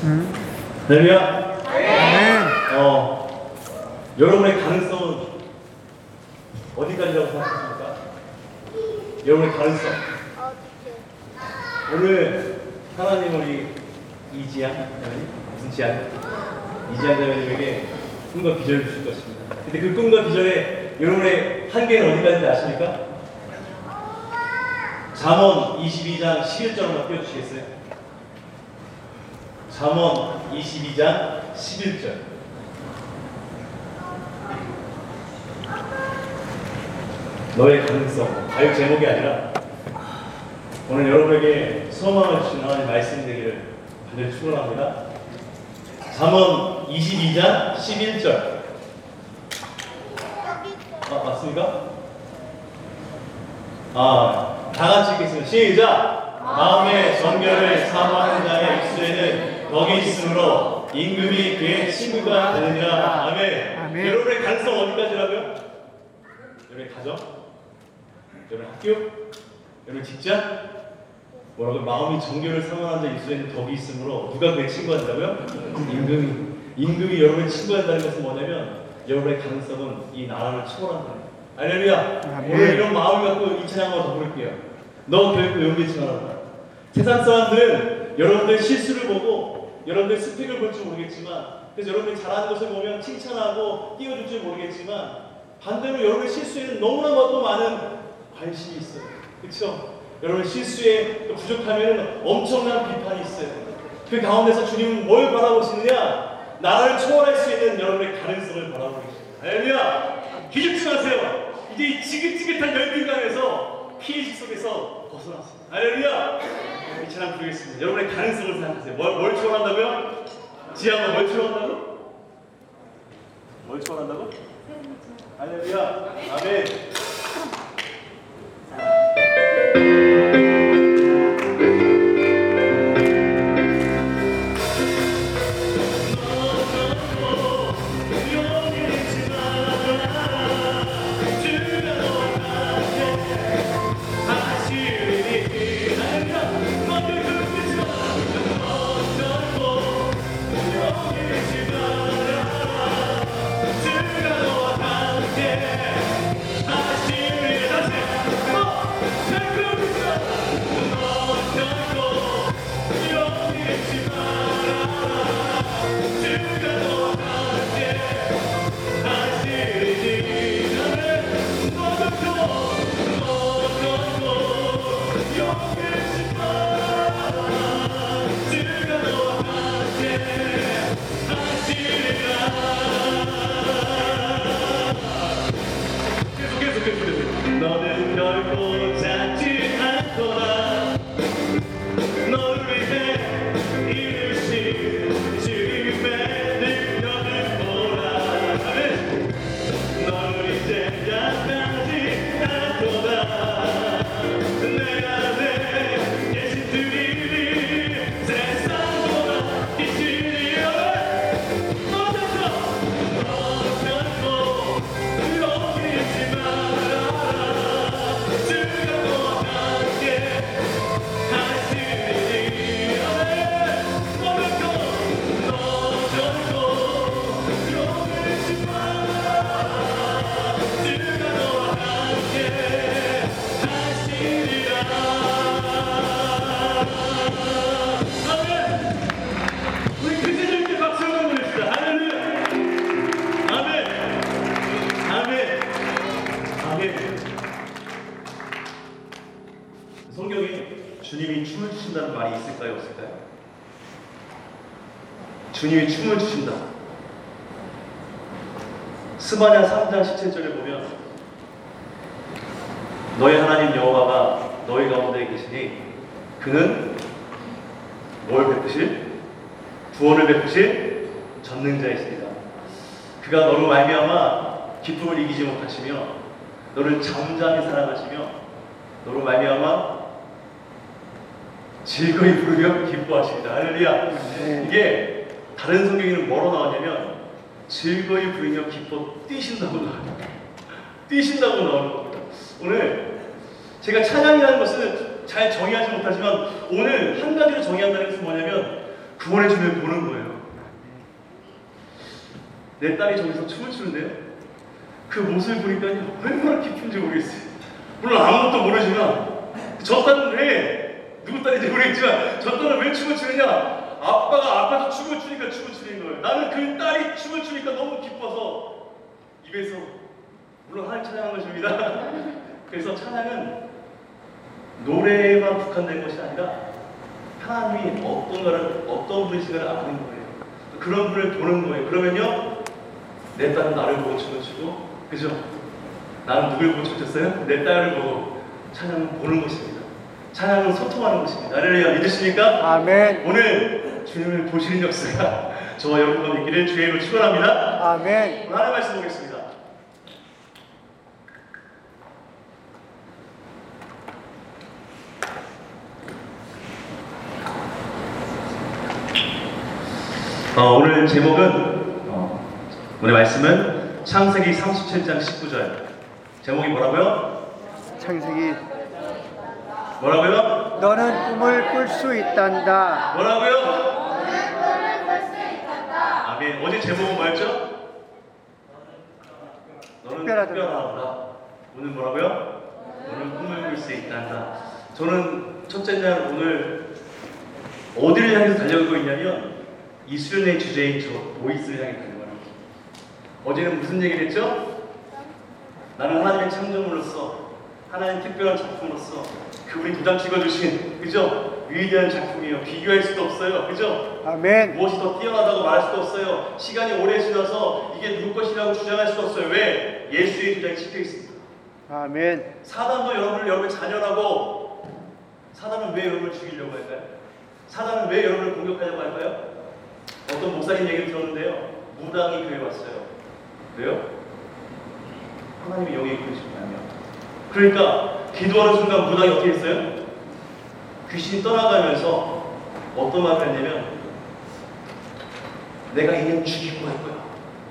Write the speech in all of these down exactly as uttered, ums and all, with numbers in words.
할렐루야. 아멘. 어, 여러분의 가능성은 어디까지라고 생각하십니까? 여러분의 가능성. 오늘 하나님 우리 이지양 자매님, 무슨 지양? 이지양 자매님에게 꿈과 비전을 주실 것입니다. 근데 그 꿈과 비전에 여러분의 한계는 어디까지인지 아십니까? 잠언 이십이 장 십일 절 한번 띄워주시겠어요? 잠언 이십이 장 십일 절. 너의 가능성, 가요 제목이 아니라 오늘 여러분에게 소망을 주신 하나님 말씀이 되기를 간절히 축원합니다. 잠언 이십이 장 십일 절. 아, 맞습니까? 아, 다 같이 읽겠습니다. 시작! 마음의 정결을 사모하는 자의 입술에는 덕이 있으므로 임금이 그의 친구가 되느니라. 아멘. 아멘. 여러분의 가능성 어디까지라고요? 여러분의 가정? 여러분 학교? 여러분 직장? 뭐라고? 마음이 정결을 사모하는 자 입술에는 덕이 있으므로 누가 그의 친구가 된다고요? 임금이. 임금이 여러분의 친구가 된다는 것은 뭐냐면 여러분의 가능성은 이 나라를 초월한다. 할렐루야. 아멘. 오늘 이런 마음을 갖고 이 찬양 한번 더 부를게요. 너 결코 용기치 말아라. 세상 사람들은 여러분들 실수를 보고 여러분들 스펙을 볼 줄 모르겠지만, 그래서 여러분이 잘하는 것을 보면 칭찬하고 띄워줄 줄 모르겠지만, 반대로 여러분의 실수에는 너무나도 많은 관심이 있어요. 그렇죠? 여러분 실수에 부족하면 엄청난 비판이 있어요. 그 가운데서 주님은 뭘 바라보시느냐? 나라를 초월할 수 있는 여러분의 가능성을 바라보고 계십니다. 할렐루야! 기죽지 마세요. 이제 이 지긋지긋한 열등감에서 피해식 속에서 벗어났습니다. 할렐루야! 이 찬양 부르겠습니다. 여러분의 가능성을 생각하세요. 뭘, 뭘 초월한다고요? 지하가 뭘 초월한다고? 뭘 초월한다고? 할렐루야! 아멘! 너는 결코 작지 않거나 너를 위해 이루신 주님의 능력을 보라. 너를 이제 약하지 않거나 내 안에 계신 주님이 세상보다 이시리여. 너 결코 용기치 마라. 성경에 주님이 춤을 추신다는 말이 있을까요, 없을까요? 주님이 춤을 추신다. 스바냐 삼 장 십칠 절에 보면 너희 하나님 여호와가 너희 가운데 계시니 그는 뭘 베푸실? 구원을 베푸실 전능자이시니라. 그가 너로 말미암아 기쁨을 이기지 못하시며 너를 잠잠히 사랑하시며 너로 말미암아 즐거이 부르며 기뻐하십니다. 할렐루야. 네. 이게 다른 성경에는 뭐로 나왔냐면 즐거이 부르며 기뻐 뛰신다고 나와요. 뛰신다고 나오는 겁니다. 오늘 제가 찬양이라는 것을 잘 정의하지 못하지만 오늘 한 가지로 정의한다는 것은 뭐냐면 구원의 주를 보는 거예요. 내 딸이 저기서 춤을 추는데요. 그 모습을 보니까 얼마나 기쁜지 모르겠어요. 물론 아무것도 모르지만 저 딸은 왜 누구 딸인지 모르겠지만 저 딸은 왜 춤을 추느냐? 아빠가 앞에서 춤을 추니까 춤을 추는 거예요. 나는 그 딸이 춤을 추니까 너무 기뻐서 입에서 물론 하나님 찬양한 것입니다. 그래서 찬양은 노래에만 국한된 것이 아니라 하나님이 어떤가를 어떤 분이신가를 아는 거예요. 그런 분을 보는 거예요. 그러면요, 내 딸은 나를 보고 춤을 추고, 그죠? 나는 누굴 보고 춤췄어요? 내 딸을 보고 찬양을 보는 것입니다. 찬양은 소통하는 것입니다. 할렐루야, 믿으십니까? 아멘. 오늘 주님을 보시는 역사가 저와 여러분과 있기를 주의 이름으로 축원합니다. 아멘. 오늘 하나님 말씀 보겠습니다. 어, 오늘 제목은 어, 오늘 말씀은 창세기 삼십칠 장 십구 절. 제목이 뭐라고요? 창세기. 뭐라고요? 너는 꿈을 꿀 수 있단다. 뭐라고요? 아멘. 어제 제목은 뭐였죠? 너는 특별하다. 특별하다. 오늘 뭐라고요? 너는 꿈을 꿀 수 있단다. 저는 첫째 날 오늘 어디를 향해서 달려가고 있냐면 이 수련의 주제인 저 보이스를 향해 달려가는 거예요. 어제는 무슨 얘기를 했죠? 나는 하나님의 창조물로서 하나님 특별한 작품으로서 그분이 도장 찍어주신, 그죠? 위대한 작품이에요. 비교할 수도 없어요. 그죠? 아멘. 무엇이 더 뛰어나다고 말할 수도 없어요. 시간이 오래 지나서 이게 누구 것이라고 주장할 수도 없어요. 왜? 예수의 도장이 찍혀 있습니다. 아멘. 사단도 여러분을 여러분의 자녀라고, 사단은 왜 여러분을 죽이려고 할까요? 사단은 왜 여러분을 공격하려고 할까요? 어떤 목사님 얘기를 들었는데요. 무당이 교회 왔어요. 왜요? 하나님의 영이 이끄시거든요. 그러니까 기도하는 순간 무당이 어떻게 했어요? 귀신이 떠나가면서 어떤 말을 했냐면 내가 얘는 죽이고 갈 거야.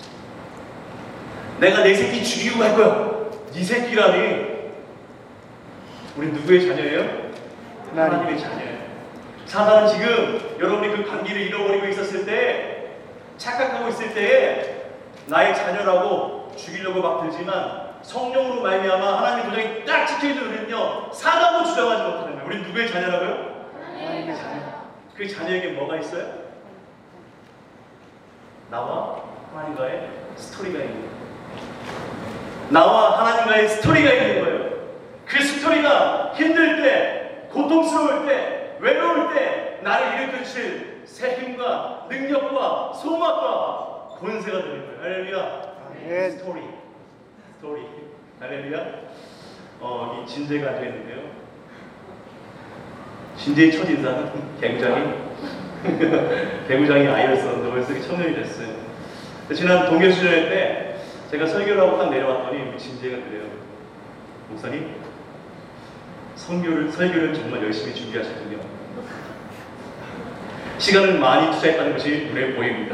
내가 내 새끼 죽이고 갈 거야. 네 새끼라니. 우리 누구의 자녀예요? 하나님의 자녀예요. 사단은 지금 여러분이 그 관계를 잃어버리고 있었을 때, 착각하고 있을 때에 나의 자녀라고 죽이려고 막 들지만 성령으로 말미암아 하나님의 도장이 딱 찍혀있는 우리는요, 사단도 주장하지 못하는 거예요. 우리는 누구의 자녀라고요? 하나님의 자녀. 그 자녀에게 뭐가 있어요? 나와 하나님과의 스토리가 있는 거예요. 나와 하나님과의 스토리가 있는 거예요. 그 스토리가 힘들 때, 고통스러울 때, 외로울 때 나를 일으켜주실 새 힘과 능력과 소망과 권세가 되는 거예요. 할렐루야. 아멘. 스토리. 스토리. 할렐루야. 어, 이 진재가 앉아있는데요. 진재의 첫 인사는 개구장이 개구장이 아이였었는데 벌써 청년이 됐어요. 지난 동계수련회 때 제가 설교를 하고 딱 내려왔더니 우리 진재가 그래요. 목사님, 설교를, 설교를 정말 열심히 준비하셨군요. 시간을 많이 투자했다는 것이 눈에 보입니다.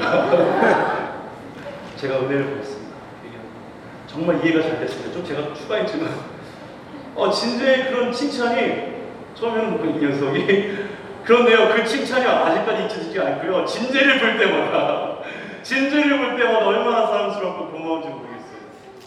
제가 은혜를 받았습니다. 정말 이해가 잘 됐습니다. 좀 제가 추가했지만 어, 진재의 그런 칭찬이 처음에는 뭐 이 녀석이 그런데요, 그 칭찬이 아직까지 잊혀지지 않고요, 진재를 볼 때마다 진재를 볼 때마다 얼마나 사랑스럽고 고마운지 모르겠어요.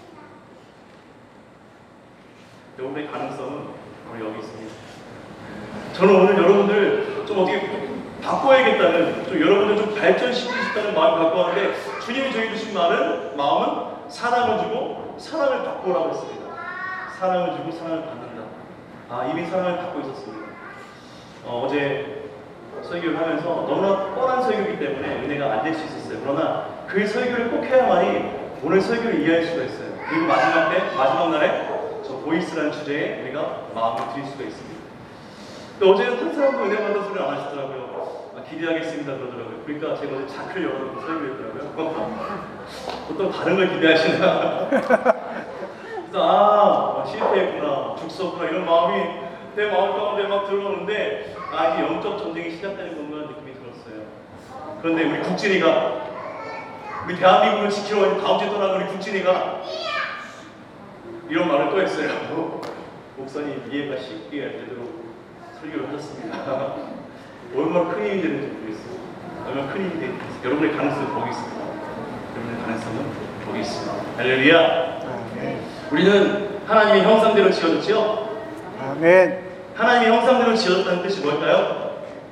여러분의 가능성은 바로 여기 있습니다. 저는 오늘 여러분들 좀 어떻게 바꿔야겠다는, 좀 여러분들 좀 발전시키고 싶다는 마음을 갖고 왔는데, 주님이 저희 주신 말은, 마음은 사랑을 주고 사랑을 받고라고 했습니다. 사랑을 주고 사랑을 받는다. 아, 이미 사랑을 받고 있었습니다. 어, 어제 설교를 하면서 너무나 뻔한 설교이기 때문에 은혜가 안 될 수 있었어요. 그러나 그 설교를 꼭 해야만이 오늘 설교를 이해할 수가 있어요. 그리고 마지막 때, 마지막 날에 저 보이스라는 주제에 우리가 마음을 드릴 수가 있습니다. 근데 어제는 한 사람도 은혜 받은 소리를 안 하시더라고요. 아, 기대하겠습니다 그러더라고요. 그러니까 제가 어제 자크를 열어놓고 설교했더라고요. 보통 다른 걸 기대하시나. 그래서 아, 실패했구나, 죽었구나, 이런 마음이 내 마음 가운데 막 들어오는데, 아, 이제 영적 전쟁이 시작되는 건가 느낌이 들었어요. 그런데 우리 국진이가, 우리 대한민국을 지키러 다음 주에 떠나는 우리 국진이가 이런 말을 또 했어요. 목사님, 이해가 쉽게 되도록 설교를 하셨습니다. 얼마나 큰 힘이 되는지 모르겠어요. 얼마나 큰 힘이 되겠어요. 여러분의 가능성은 거기 있습니다. 여러분의 가능성은 거기 있습니다. 할렐루야. 아멘. 우리는 하나님의 형상대로 지어졌지요? 아멘. 하나님의 형상대로 지어졌다는 뜻이 뭘까요?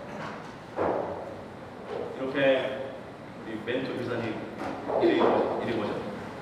이렇게 우리 멘토 교사님 이름이 뭐- 이름이 뭐죠?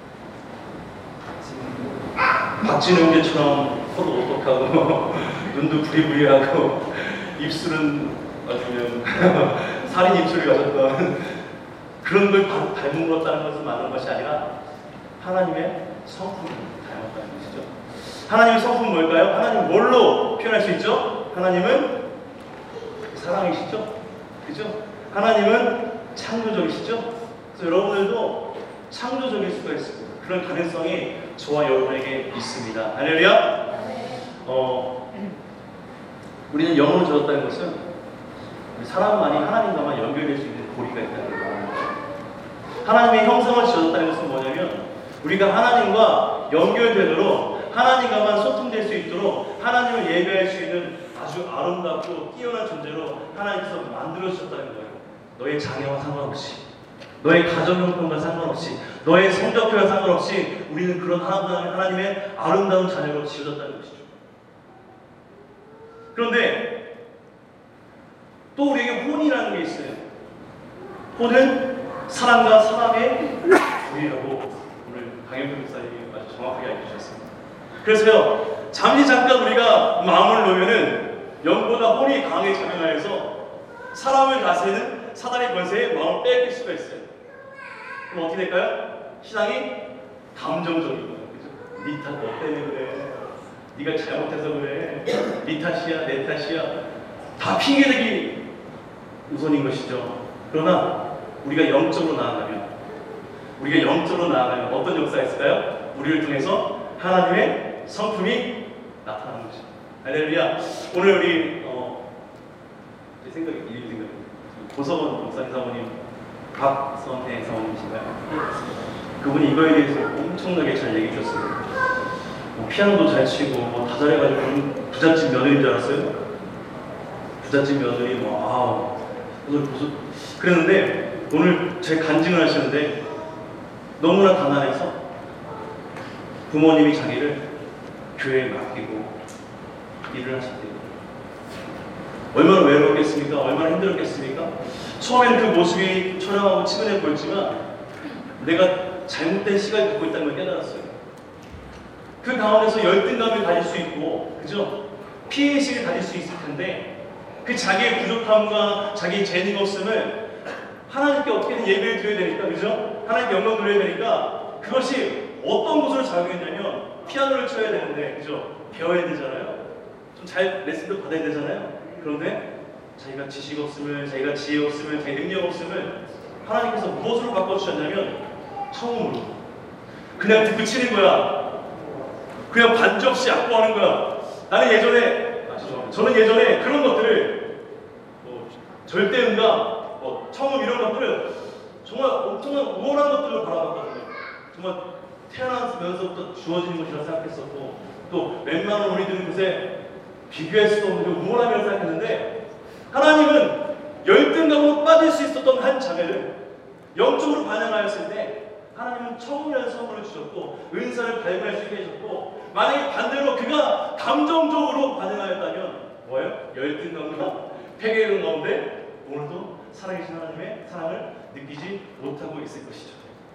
박진우 형제처럼 코도 오똑하고 눈도 부리부리하고 입술은 아주 그냥 살인 입술을 가졌던 그런 걸 닮- 닮은 것을 말하는 것이 아니라 하나님의 성품을 닮았다는 것이죠. 하나님의 성품은 뭘까요? 하나님 뭘로 표현할 수 있죠? 하나님은 사랑이시죠? 그죠? 하나님은 창조적이시죠? 그래서 여러분들도 창조적일 수가 있습니다. 그런 가능성이 저와 여러분에게 있습니다. 할렐루야! 어, 우리는 영으로 지었다는 것은 우리 사람만이 하나님과만 연결될 수 있는 고리가 있다는 거예요. 하나님의 형상을 지었다는 것은 뭐냐면 우리가 하나님과 연결되도록 하나님과만 소통될 수 있도록 하나님을 예배할 수 있는 아주 아름답고 뛰어난 존재로 하나님께서 만들어주셨다는 거예요. 너의 장애와 상관없이, 너의 가정 형편과 상관없이, 너의 성적표와 상관없이 우리는 그런 하나님의 아름다운 자녀로 지어졌다는 것이죠. 그런데 또 우리에게 혼이라는 게 있어요. 혼은 사람과 사람의 조이라고 오늘 강영준 목사님이 아주 정확하게 알려주셨습니다. 그래서요, 잠시 잠깐 우리가 마음을 놓으면은 영보다 혼이 강하게 작용하여서 사람을 다스리는 사단의 권세에 마음을 빼앗길 수가 있어요. 그럼 어떻게 될까요? 신앙이 감정적인 거예요. 그죠? 네 탓 너 때문에 그래. 네가 잘못해서 그래. 네 탓이야, 내 탓이야. 다 핑계대기 우선인 것이죠. 그러나 우리가 영적으로 나아가면, 우리가 영적으로 나아가면 어떤 역사가 있을까요? 우리를 통해서 하나님의 성품이 나타나는 것이죠. 할렐루야. 오늘 우리 어, 제 생각이 이 생각이 고석원 목사님 사모님, 박선혜 사모님이신가요? 그분이 이거에 대해서 엄청나게 잘 얘기해 주셨어요. 뭐 피아노도 잘 치고 뭐 다 잘해가지고 부잣집 며느리인 줄 알았어요. 부잣집 며느리 뭐 아, 그걸 보소. 그랬는데 오늘 제 간증을 하시는데 너무나 가난해서 부모님이 자기를 교회에 맡기고 일을 하셨대요. 얼마나 외로웠겠습니까? 얼마나 힘들었겠습니까? 처음에는 그 모습이 초라하고 치근해 보였지만 내가 잘못된 시각을 갖고 있다는 걸 깨달았어요. 그 가운데서 열등감을 가질 수 있고, 그죠? 피해의식을 가질 수 있을 텐데 그 자기의 부족함과 자기의 재능 없음을 하나님께 어떻게든 예배를 드려야 되니까, 그죠? 하나님께 영광 드려야 되니까 그것이 어떤 곳으로 작용했냐면 피아노를 쳐야 되는데, 그죠? 배워야 되잖아요. 좀 잘 레슨도 받아야 되잖아요. 그런데 자기가 지식 없음을, 자기가 지혜 없음을, 자기 능력 없음을 하나님께서 무엇으로 바꿔주셨냐면 처음으로 그냥 듣고 치는 거야. 그냥 반주 없이 악보하는 거야. 나는 예전에, 아 죄송합니다. 저는 예전에 그런 것들을 뭐 절대음감, 뭐 청음 이런 것들을 정말 엄청난 우월한 것들을 바라봤거든요. 정말 태어나면서부터 주어지는 것이라 생각했었고, 또 웬만한 우리들은 그새 비교할 수도 없는 그 우월함이라고 생각했는데, 하나님은 열등감으로 빠질 수 있었던 한 자매를 영적으로 반영하였을 때 하나님은 청음이라는 선물을 주셨고 은사를 발견할 수 있게 해주셨고, 만약에 반대로 그가 감정적으로 반응하였다면 뭐예요? 열등감과 폐괴감 가운데 오늘도 살아계신 하나님의 사랑을 느끼지 못하고 있을 것이죠.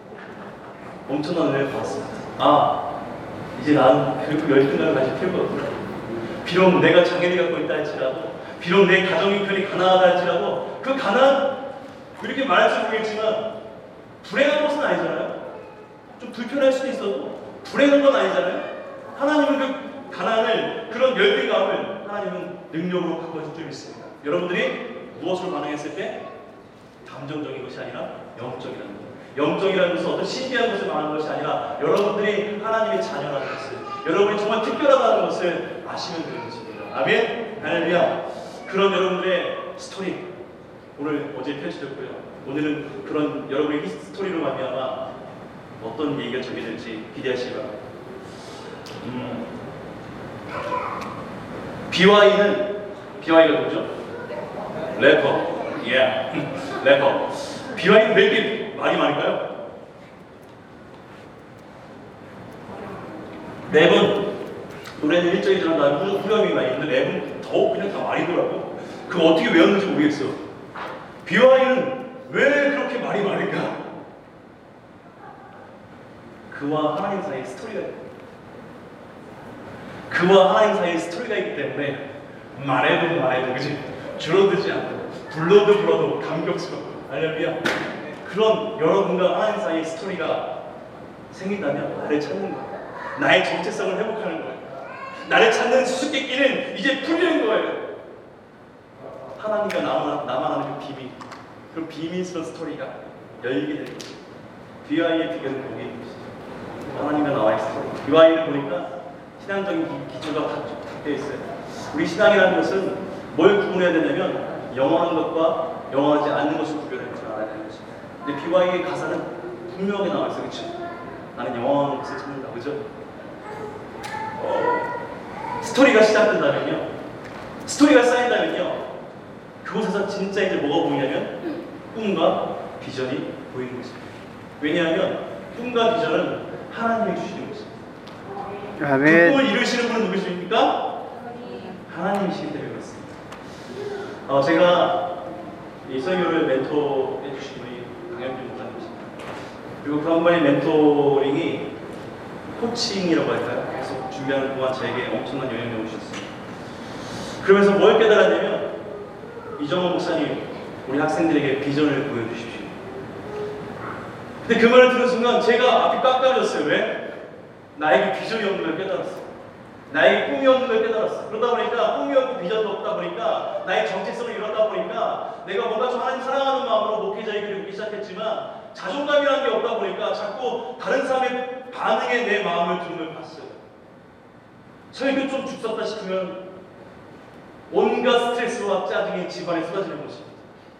엄청난 은혜를 받았습니다. 아, 이제 나는 결국 열등감을 가질 필요가 없구나. 비록 내가 장애를 갖고 있다 할지라도, 비록 내 가정 형편이 가난하다 할지라도, 그 가난, 이렇게 말할지 모르겠지만 불행한 것은 아니잖아요. 좀 불편할 수도 있어도 불행한 건 아니잖아요. 하나님은 그 가난을, 그런 열등감을 하나님은 능력으로 바꿔줄 줄 믿습니다. 여러분들이 무엇으로 반응했을 때 감정적인 것이 아니라 영적이라는 것. 영적이라는 것은 어떤 신비한 것을 말하는 것이 아니라 여러분들이 하나님의 자녀라는 것을, 여러분이 정말 특별하다는 것을 아시면 되는 것입니다. 아멘. 할렐루야. 그런 여러분들의 스토리 오늘 어제 펼쳐졌고요. 오늘은 그런 여러분의 히스토리로 말미암아 어떤 얘기가 전개될지 기대하시기 바랍니다. 음, 비와이는 비와이가 누구죠? 래퍼 예, 래퍼. 비와인 왜 이렇게 말이 많을까요? 랩은 노래는 일정이 지나다 후렴이 많이 있는데 랩은 더욱 그냥 다 말이더라고. 그거 어떻게 외웠는지 모르겠어. 비와인은 왜 그렇게 말이 많을까? 그와 하나님 사이에 스토리가 있고 그와 하나님 사이에 스토리가 있기 때문에 말해도 말해도 그치? 줄어들지 않고 불러도 불러도 감격스럽고 할렐루야. 그런 여러분과 하나님 사이의 스토리가 생긴다면 나를 찾는 거예요. 나의 정체성을 회복하는 거예요. 나를 찾는 수수께끼는 이제 풀리는 거예요. 하나님과 나만, 나만 아는 그 비밀, 그 비밀스러운 스토리가 열리게 되는 거예요. 비와이의 비결은 거기에 있어요. 하나님과 나와의 스토리. 비와이를 보니까 신앙적인 기초가 다 되어 있어요. 우리 신앙이라는 것은 뭘 구분해야 되냐면 영원한 것과 영원하지 않는 것을 구별할 줄 알아야 되는 것입니다. 근데 비와이의 가사는 분명하게 나와 있어요. 그렇죠? 나는 영원한 것을 찾는다. 그죠? 어, 스토리가 시작된다면요, 스토리가 쌓인다면요, 그곳에서 진짜 이제 뭐가 보이냐면 꿈과 비전이 보이는 것입니다. 왜냐하면 꿈과 비전은 하나님이 주시는 것입니다. 아멘. 꿈을 이루시는 분은 누구십니까? 하나님이시기 때문에 그렇습니다. 어, 제가 이 설교를 멘토해 주신 분이 강현준 목사님이십니다. 그리고 그 한 번의 멘토링이 코칭이라고 할까요? 계속 준비하는 동안 저에게 엄청난 영향을 주셨습니다. 그러면서 뭘 깨달았냐면 이정원 목사님, 우리 학생들에게 비전을 보여주십시오. 근데 그 말을 들은 순간 제가 앞이 깜깜해졌어요. 왜? 나에게 비전이 없는 걸 깨달았어. 나에게 꿈이 없는 걸 깨달았어. 그러다 보니까 꿈이 없고 비전도 없다 보니까 나의 정체성을 잃었다 보니까 내가 뭔가 좀 하나님 사랑하는 마음으로 목회자의 길을 걷기 시작했지만 자존감이라는 게 없다 보니까 자꾸 다른 사람의 반응에 내 마음을 두는 걸 봤어요. 설교 좀 죽었다 싶으면 온갖 스트레스와 짜증이 집안에 쏟아지는 것입니다.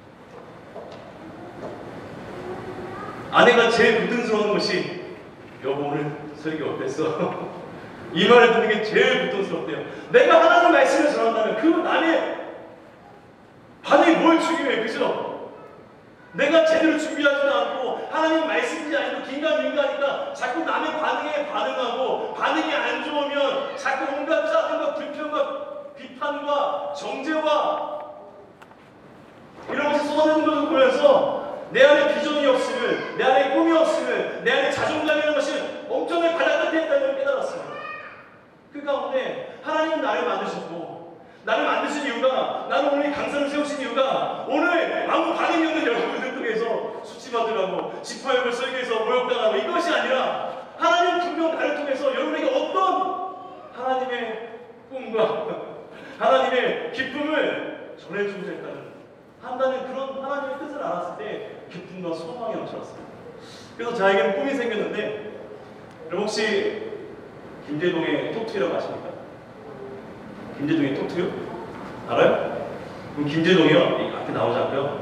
아내가 제일 부담스러운 것이 여보 오늘 설교 어땠어? 이 말을 듣는 게 제일 부담스럽대요. 내가 하나님 말씀을 전한다면 그 남의 반응이 뭘 중요해, 그죠? 내가 제대로 준비하지도 않고 하나님 말씀인지 아니고 긴가민가하니까 자꾸 남의 반응에 반응하고 반응이 안 좋으면 자꾸 온갖 짜증과 불평과 비판과 정죄와 이런 것이 쏟아지는 것을 보면서 내 안에 비전이 없음을, 내 안에 꿈이 없음을, 내 안에 자존감이라는 것이 엄청나게 바닥 끝에 있다는 걸 깨달았어요. 그 가운데 하나님은 나를 만드셨고 나를 만드신 이유가, 나는 오늘 강사를 세우신 이유가 오늘 아무 반응이 없는 여러분들 통해서 수치받으라고 지파역을 설교해서 모욕당하고 이것이 아니라 하나님 분명 나를 통해서 여러분에게 어떤 하나님의 꿈과 하나님의 기쁨을 전해주고자 했다는 한다는 그런 하나님의 뜻을 알았을 때 기쁨과 소망이 넘쳐났습니다. 그래서 저에게는 꿈이 생겼는데, 여러분 혹시 김제동의 톡투이라고 아십니까? 김제동의 톡투요? 알아요? 그럼 김제동이요, 이 앞에 나오지 않고요,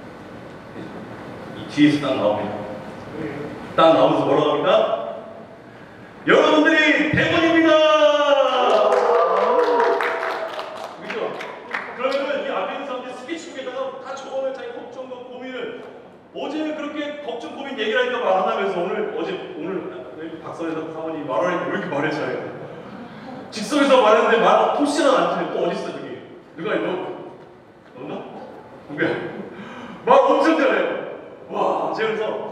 이 뒤에서 딱 나옵니다. 딱 나오면서 뭐라고 합니까? 여러분들이 대본입니다! 그죠? 그러면은 이 앞에 있는 사람들이 스피치북에다가 다 적어놓은 자기 걱정과 고민을, 어제는 그렇게 걱정 고민 얘기를 하니까 말 안 하면서 오늘, 어제, 오늘 박선혜서 사모님 말하니까 왜 이렇게 말을 잘해요? 직선에서 말했는데 말 토시는 안 틀려. 또 어딨어 그게? 누가 이거? 없나? 누구야? 말 엄청 잘해요. 와, 제가 그래서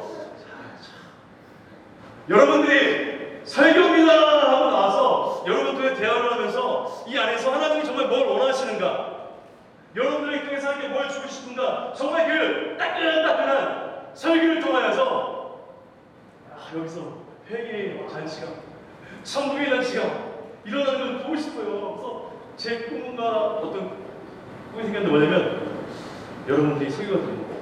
여러분들이 설교입니다 하고 나와서 여러분들의 대화를 하면서 이 안에서 하나님이 정말 뭘 원하시는가, 여러분들에게 통해서 하나님께 뭘 주고 싶은가, 정말 그 따끈따끈한 설교를 통하여서 아, 여기서 회개의 잔치가, 천국의 잔치가 일어나는 걸 보고 싶어요. 그래서 제 꿈과 어떤 꿈이 생겼는데 뭐냐면 여러분들이 설교가 드리는 거예요.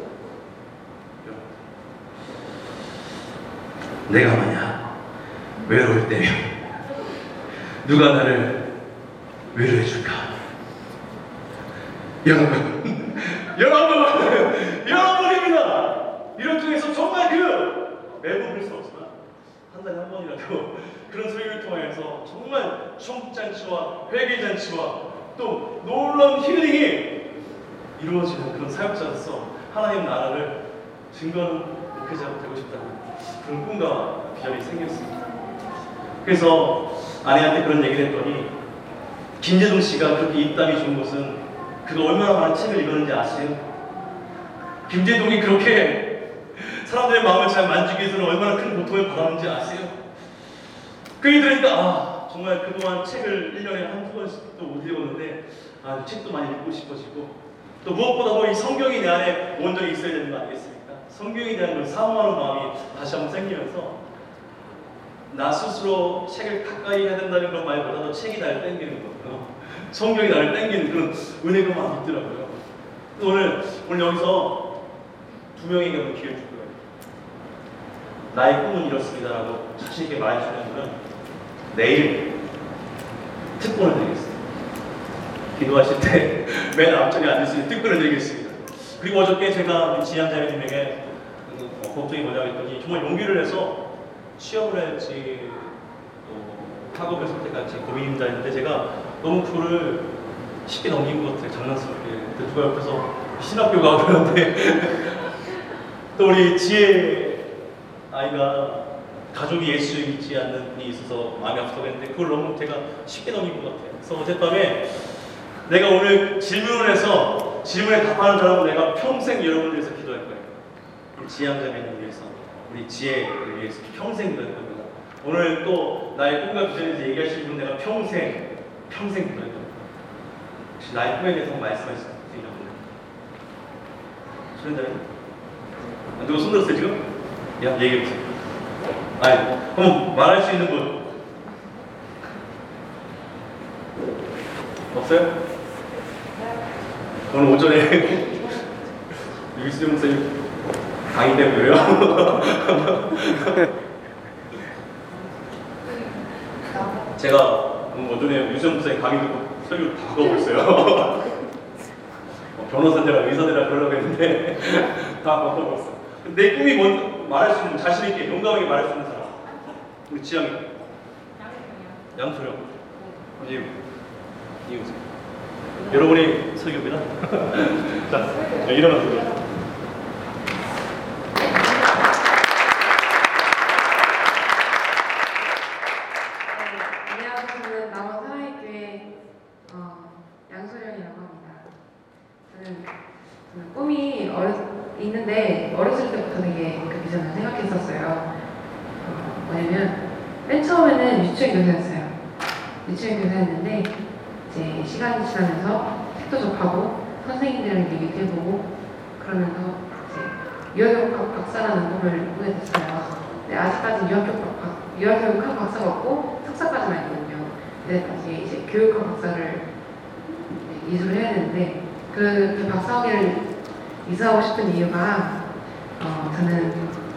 내가 만약 외로울 때 누가 나를 위로해 줄까? 여러분, 여러분, 여러분입니다. 이런 통해서 정말 그 매번 그럴 수 없지만 한 달에 한 번이라도 그런 설교를 통하여서 정말 천국잔치와 회개잔치와 또 놀라운 힐링이 이루어지는 그런 사역자로서 하나님 나라를 증거하는 목회자가 되고 싶다는 그런 꿈과 비전이 생겼습니다. 그래서 아내한테 그런 얘기를 했더니 김재동 씨가 그렇게 입담이 좋은 것은 그가 얼마나 많은 책을 읽었는지 아세요? 김재동이 그렇게 사람들의 마음을 잘 만지기 위해서는 얼마나 큰 고통을 받았는지 아세요? 그 얘기 들으니까 아 정말 그동안 책을 일 년에 한두 번씩도 못 읽었는데 아 책도 많이 읽고 싶어지고 또 무엇보다도 이 성경이 내 안에 온전히 있어야 되는 거 아니겠습니까? 성경에 대한 그 사모하는 마음이 다시 한번 생기면서 나 스스로 책을 가까이 해야 된다는 그런 말보다도 책이 나를 땡기는 거고요. 성경이 나를 땡기는 그런 은혜가 막 있더라고요. 오늘, 오늘 여기서 두 명에게 오늘 기회를 줄 거예요. 나의 꿈은 이렇습니다라고 자신있게 말해주는 분은 내일 특권을 드리겠습니다. 기도하실 때 맨 앞자리에 앉을 수 있는 특권을 드리겠습니다. 그리고 어저께 제가 지향 자매님에게 어, 걱정이 뭐냐고 했더니 정말 용기를 내서 취업을 할지 또 학업을 선택할지 고민입니다 했는데 제가 너무 그거를 쉽게 넘긴 것 같아요. 장난스럽게. 근데 누가 옆에서 신학교 가고 그러는데 또 우리 지혜 아이가 가족이 예수를 믿지 않는 분이 있어서 마음이 아프다고 했는데 그걸 너무 제가 쉽게 넘긴 것 같아요. 그래서 어젯밤에 내가 오늘 질문을 해서 질문에 답하는 사람은 내가 평생 여러분을 위해서 기도할 거예요. 우리 지향자매님을 위해서, 우리 지혜를 위해서 평생 기도할 겁니다. 오늘 또 나의 꿈과 비전에 대해서 얘기하실 분 내가 평생, 평생 기도할 겁니다. 혹시 나의 꿈에 대해서 말씀하실 수 있는 분? 손들어요? 누가 손들었어요 지금? 야, 얘기해보세요. 아니, 한번 말할 수 있는 분? 없어요? 오늘 오전에 유기수 목사님 강의 때문에요? 제가 오늘 오전에 유기수 목사님 강의 듣고 설교를 다 바꿔버렸어요. 어, 변호사들이랑 의사들이랑 그러려고 했는데 다 바꿔버렸어요. 내 꿈이 뭔 말할 수 있는, 자신 있게 용감하게 말할 수 있는 사람. 우리 지향이. 양소영. 이유. 이유세요. 여러분이 설교입니다. 자, 일어나세요. 안녕하세요. 저는 남원 사랑의교회 어, 양소영이라고 합니다. 저는, 저는 꿈이 어렸, 있는데 어렸을 때부터 되게 그 비전을 생각했었어요. 어, 뭐냐면 맨 처음에는 유치원 교사였어요. 유치원 교사였는데 이제 시간이 지나면서 책도 접하고 선생님들이랑 얘기도 해보고 그러면서 이제 유아교육학 박사라는 꿈을 꾸게 됐어요. 근데 아직까지 유아교육학, 박, 유아교육학 박사가 없고 석사까지만 있거든요. 근데 이제, 이제 교육학 박사를 이수를 해야 되는데 그, 그 박사학위를 이수하고 싶은 이유가 어, 저는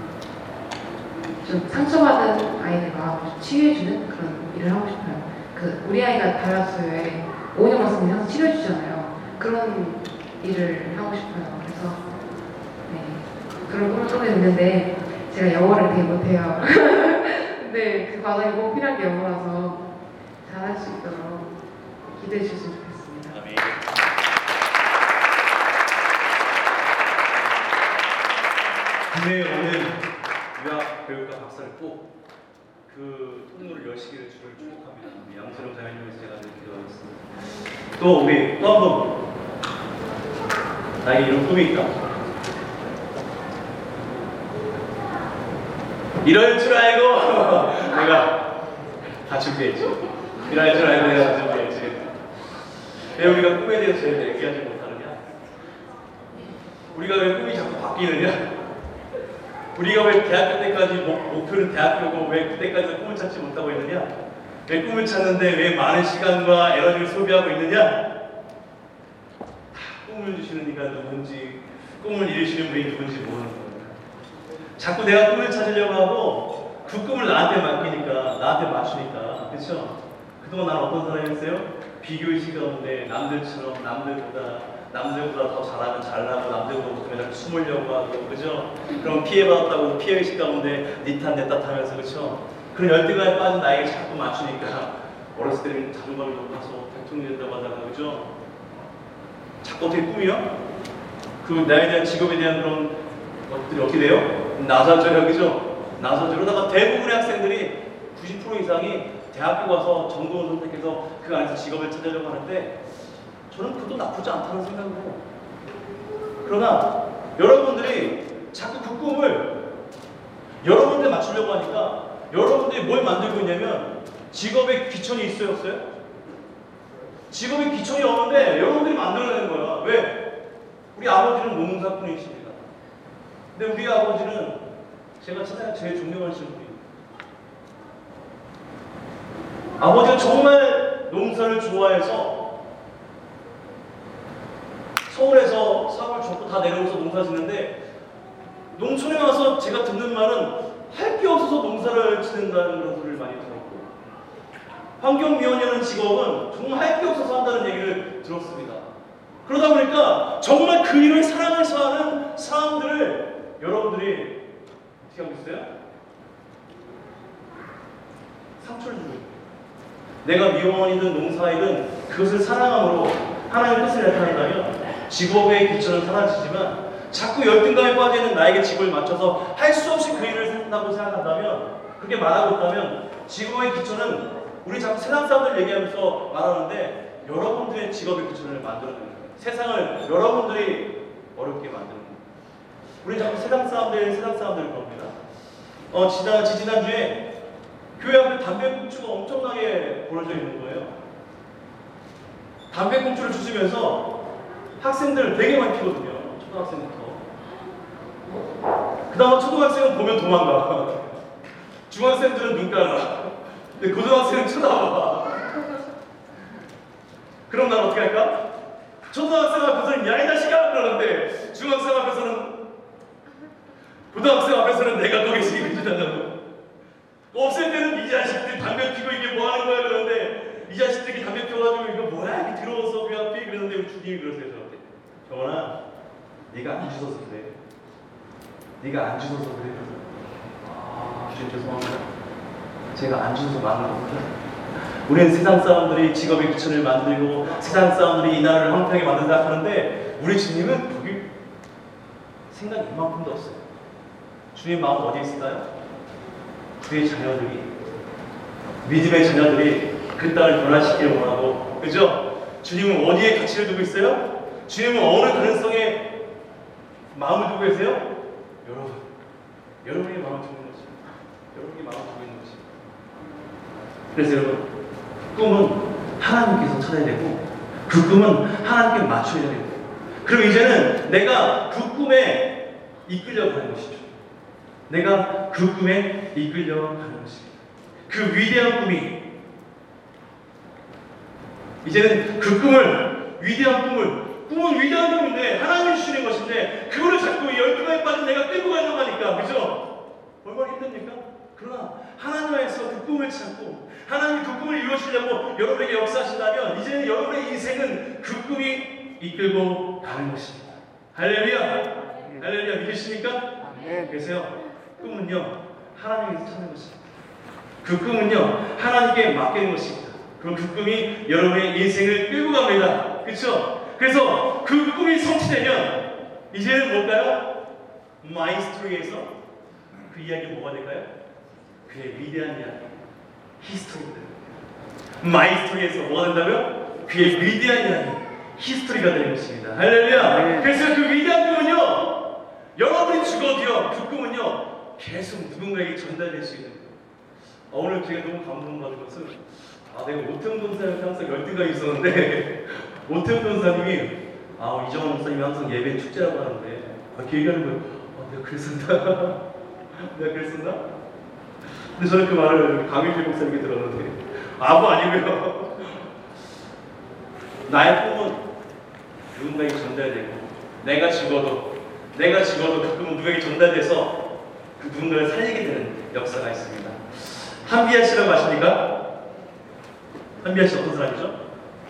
좀 상처받은 아이들과 좀 치유해주는 그런 일을 하고 싶어요. 그 우리 아이가 다이어트에 오은영 박사님이 항상 치료해 주잖아요. 그런 일을 하고 싶어요. 그래서 네, 그런 꿈을 꾸게 됐는데 제가 영어를 되게 못해요. 근데 그 과정이 꼭 필요한 게 영어라서 잘할 수 있도록 기대해 주셨으면 좋겠습니다. 아멘. 국내에 오는 유아교육과 박사를 꼭 그 통로를 여시기를 주를 축복합니다. 우리 양소영 자매님에서 제가 기도하겠습니다. 또 우리 또 한 번 나에게 이런 꿈이 있다. 이럴 줄 알고 내가 다 준비했지. 이럴 줄 알고 내가 다 준비했지. 왜 우리가 꿈에 대해서 제일 얘기하지 못하느냐? 우리가 왜 꿈이 자꾸 바뀌느냐? 우리가 왜 대학교 때까지 목, 목표는 대학교고 왜 그때까지 꿈을 찾지 못하고 있느냐? 왜 꿈을 찾는데 왜 많은 시간과 에너지를 소비하고 있느냐? 꿈을 주시는 이가 누군지, 꿈을 이루시는 분이 누군지 모르는 겁니다. 자꾸 내가 꿈을 찾으려고 하고 그 꿈을 나한테 맡기니까, 나한테 맞추니까, 그렇죠? 그동안 나는 어떤 사람이었어요? 비교의식 가운데 남들처럼, 남들보다 남들보다 더 잘하면 잘나고 남들보다 못하면 숨으려고 하고, 그죠? 그럼 피해받았다고 피해의식 가운데 니 탓 내 탓 하면서, 그죠? 그런 열등감에 빠진 나에게 자꾸 맞추니까 어렸을 때는 자존감이 높아서 대통령이 된다고 하다가, 그죠? 자꾸 어떻게 꿈이요? 그 나에 대한 직업에 대한 그런 것들이 어떻게 돼요? 나사줘요, 그죠? 나사줘. 그러다가 대부분의 학생들이 구십 퍼센트 이상이 대학교 가서 전공을 선택해서 그 안에서 직업을 찾으려고 하는데 저는 그것도 나쁘지 않다는 생각이고, 그러나 여러분들이 자꾸 그 꿈을 여러분들 맞추려고 하니까 여러분들이 뭘 만들고 있냐면 직업의 귀천이 있어요, 없어요? 직업의 귀천이 없는데 여러분들이 만들어내는 거야. 왜? 우리 아버지는 농사꾼이십니다. 근데 우리 아버지는 제가 세상에 제일 존경하시는 분이에요. 아버지가 정말 농사를 좋아해서 서울에서 사업을 접고 다 내려오서 농사 짓는데, 농촌에 와서 제가 듣는 말은 할 게 없어서 농사를 짓는다는 그런 소리를 많이 들었고, 환경미화원이라는 직업은 정말 할 게 없어서 한다는 얘기를 들었습니다. 그러다 보니까 정말 그 일을 사랑해서 하는 사람들을 여러분들이 어떻게 하고 있어요? 상처를 주고 있어요. 내가 미화원이든 농사이든 그것을 사랑함으로 하나님의 뜻을 나타낸다면 직업의 귀천은 사라지지만, 자꾸 열등감에 빠져있는 나에게 직업을 맞춰서 할 수 없이 그 일을 한다고 생각한다면, 그렇게 말하고 있다면 직업의 귀천은 우리 자꾸 세상 사람들 얘기하면서 말하는데 여러분들의 직업의 귀천을 만들어내는 거예요. 세상을 여러분들이 어렵게 만드는 거예요. 우리 자꾸 세상 사람들 세상 사람들을 겁니다. 어, 지난, 지지난주에 교회 앞에 담배꽁초가 엄청나게 벌어져 있는 거예요. 담배꽁초를 주시면서 학생들 되게 많이 피거든요. 초등학생부터. 그 다음 초등학생은 보면 도망가. 중학생들은 눈 깔아. 근데 고등학생은 쳐다봐. 그럼 난 어떻게 할까? 초등학생 앞에서는 야 이 자식아! 그러는데 중학생 앞에서는, 고등학생 앞에서는 내가 거기 지금 주잖아요. 없을 때는 이 자식들 담배 피고 이게 뭐 하는 거야 그러는데, 이 자식들이 담배 피워가지고 이거 뭐야 이렇게 들어와서 그 앞이 그러는데 우리 주님이 그러세요 저한테. 정원아, 네가 안 주셔서 그래. 네가 안 주셔서 그래. 아, 주님 죄송합니다. 제가 안 주셔서 많은 겁니다. 우리는 세상 사람들이 직업의 귀천을 만들고 세상 사람들이 이 나라를 황폐하게 만든다 하는데, 우리 주님은 거기 생각이 이만큼도 없어요. 주님 마음 어디에 있을까요? 그의 자녀들이, 믿음의 자녀들이 그 땅을 변화시키길 원하고, 그죠? 주님은 어디에 가치를 두고 있어요? 주님은 어느 가능성에 마음을 두고 계세요? 여러분, 여러분이 마음을 두고 있는 것입니다. 여러분이 마음을 두고 있는 것입니다. 그래서 여러분, 꿈은 하나님께서 찾아야 되고 그 꿈은 하나님께 맞춰야 되고, 그럼 이제는 내가 그 꿈에 이끌려가는 것이죠. 내가 그 꿈에 이끌려가는 것입니다. 그 위대한 꿈이, 이제는 그 꿈을, 위대한 꿈을, 꿈은 위대한 꿈인데 하나님이 주시는 것인데 그거를 자꾸 열등감에 빠진 내가 끌고 가려고 하니까, 그죠? 얼마나 힘듭니까? 그러나 하나님께서 그 꿈을 찾고 하나님이 그 꿈을 이루어주려고 여러분에게 역사하신다면, 이제는 여러분의 인생은 그 꿈이 이끌고 가는 것입니다. 할렐루야! 할렐루야! 믿으십니까? 계세요? 꿈은요, 하나님께서 찾는 것입니다. 그 꿈은요, 하나님께 맡기는 것입니다. 그럼 그 꿈이 여러분의 인생을 끌고 갑니다. 그렇죠? 그래서 그 꿈이 성취되면 이제는 뭘까요? 마이 스토리에서 그 이야기 뭐가 될까요? 그의 위대한 이야기, 히스토리가 됩니다. 마이 스토리에서 뭐가 된다고요? 그의 위대한 이야기, 히스토리가 되는 것입니다. 할렐루야! 네. 그래서 그 위대한 꿈은요, 여러분이 죽어도요, 그 꿈은요 계속 누군가에게 전달될 수 있는 거예요. 어, 오늘 제가 너무 감동받은 것은, 아, 내가 오태훈 권사님한테 항상 열등감이 있었는데 오태훈 권사님이, 아, 이정원 목사님이 항상 예배 축제라고 하는데 이렇게 얘기하는 거예요. 아, 내가 글 쓴다. 내가 글 쓴다? 근데 저는 그 말을 강일필 목사님께 들었는데, 아무 아니고요. 나의 꿈은 누군가에게 전달되고, 내가 죽어도 내가 죽어도 그 꿈은 누구에게 전달돼서 그 누군가를 살리게 되는 역사가 있습니다. 한비아 씨라고 아십니까? 한비아 씨 어떤 사람이죠?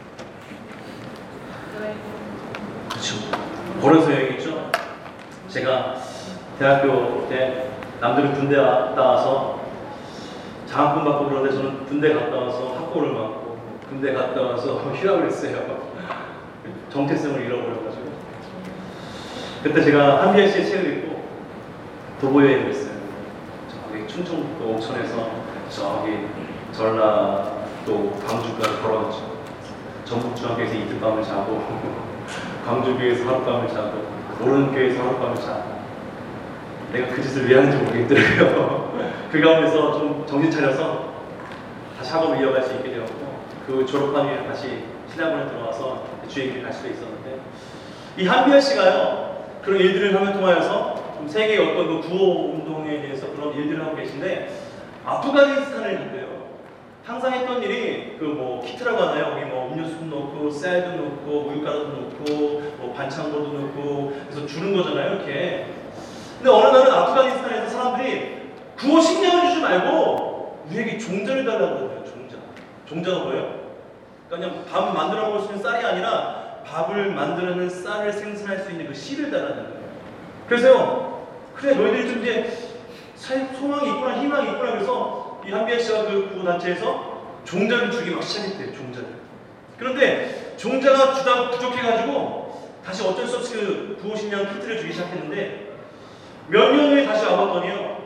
그렇죠. 고려서 여행이죠. 제가 대학교 때 남들은 군대 갔다 와서 장학금 받고 그러는데 저는 군대 갔다 와서 학고를 받고 군대 갔다 와서 휴학을 했어요. 정체성을 잃어버려가지고. 그때 제가 한비아 씨의 책을 읽고 도보 여행을 했어요. 저기 충청북도 옥천에서 저기 전라도 광주까지 걸어갔죠. 전북중앙교에서 이틀밤을 자고 광주교에서 하룻밤을 자고 오른교에서 하룻밤을 자고 내가 그 짓을 왜 하는지 모르겠더라고요. 그 가운데서 좀 정신 차려서 다시 학업을 이어갈 수 있게 되었고 그 졸업한 후에 다시 신학원에 들어와서 주의 길을 갈 수도 있었는데 이 한비아 씨가요 그런 일들을 하며 통하여서 좀 세계의 어떤 그 구호 운동에 대해서 그런 일들을 하고 계신데 아프가니스탄을 갔대요. 항상 했던 일이 그 뭐 키트라고 하나요? 거기 뭐 음료수도 넣고 쌀도 넣고 우유가루도 넣고 뭐 반창고도 넣고 그래서 주는 거잖아요 이렇게. 근데 어느 날은 아프가니스탄에서 사람들이 구호 식량을 주지 말고 우리에게 종자를 달라고 그러더라고요. 종자. 종자가 뭐예요? 그러니까 그냥 밥 만들어 먹을 수 있는 쌀이 아니라 밥을 만들어내는 쌀을 생산할 수 있는 그 씨를 달라는 거예요. 그래서요. 그래 너희들이 좀 이제 소망이 있구나 희망이 있구나 그래서 이 한비아 씨가 그 구호단체에서 종자를 주기 막 시작했대요. 종자를. 그런데 종자가 주다 부족해가지고 다시 어쩔 수 없이 그 구호식량 키트를 주기 시작했는데 몇 년 후에 다시 와봤더니요.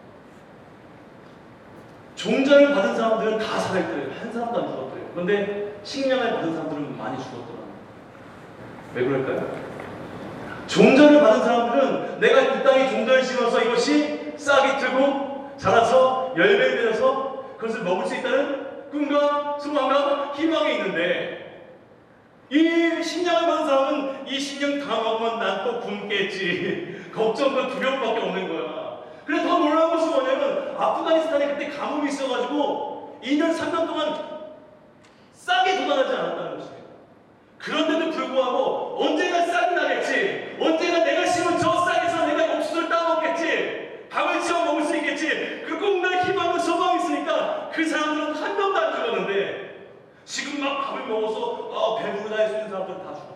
종자를 받은 사람들은 다 살아있더래요. 한 사람도 안 죽었더래요. 그런데 식량을 받은 사람들은 많이 죽었더라고요. 왜 그럴까요? 종자를 받은 사람들은 내가 이 땅에 종자를 심어서 이것이 싹이 트고 자라서 열매를 맺어서 그것을 먹을 수 있다는 꿈과 소망과 희망이 있는데 이 식량을 받은 사람은 이 식량 다 먹으면 난 또 굶겠지 걱정과 두려움밖에 없는 거야. 그래 더 놀라운 것은 뭐냐면 아프가니스탄에 그때 가뭄이 있어가지고 이 년 삼 년 동안 싹이 돋아나지 않았다는 것이에요. 그런데도 불구하고 언제나 싹이 나겠지. 언제나 내가 심은 저 싹에서 내가 옥수수를 따먹겠지. 밥을 지어 먹을 수 있겠지. 그 꿈과 희망과 소망이 있으니까 그 사람들은 한 명도 안 죽었는데 지금 막 밥을 먹어서 아, 배부르다 할 수 있는 사람들은 다 죽었다.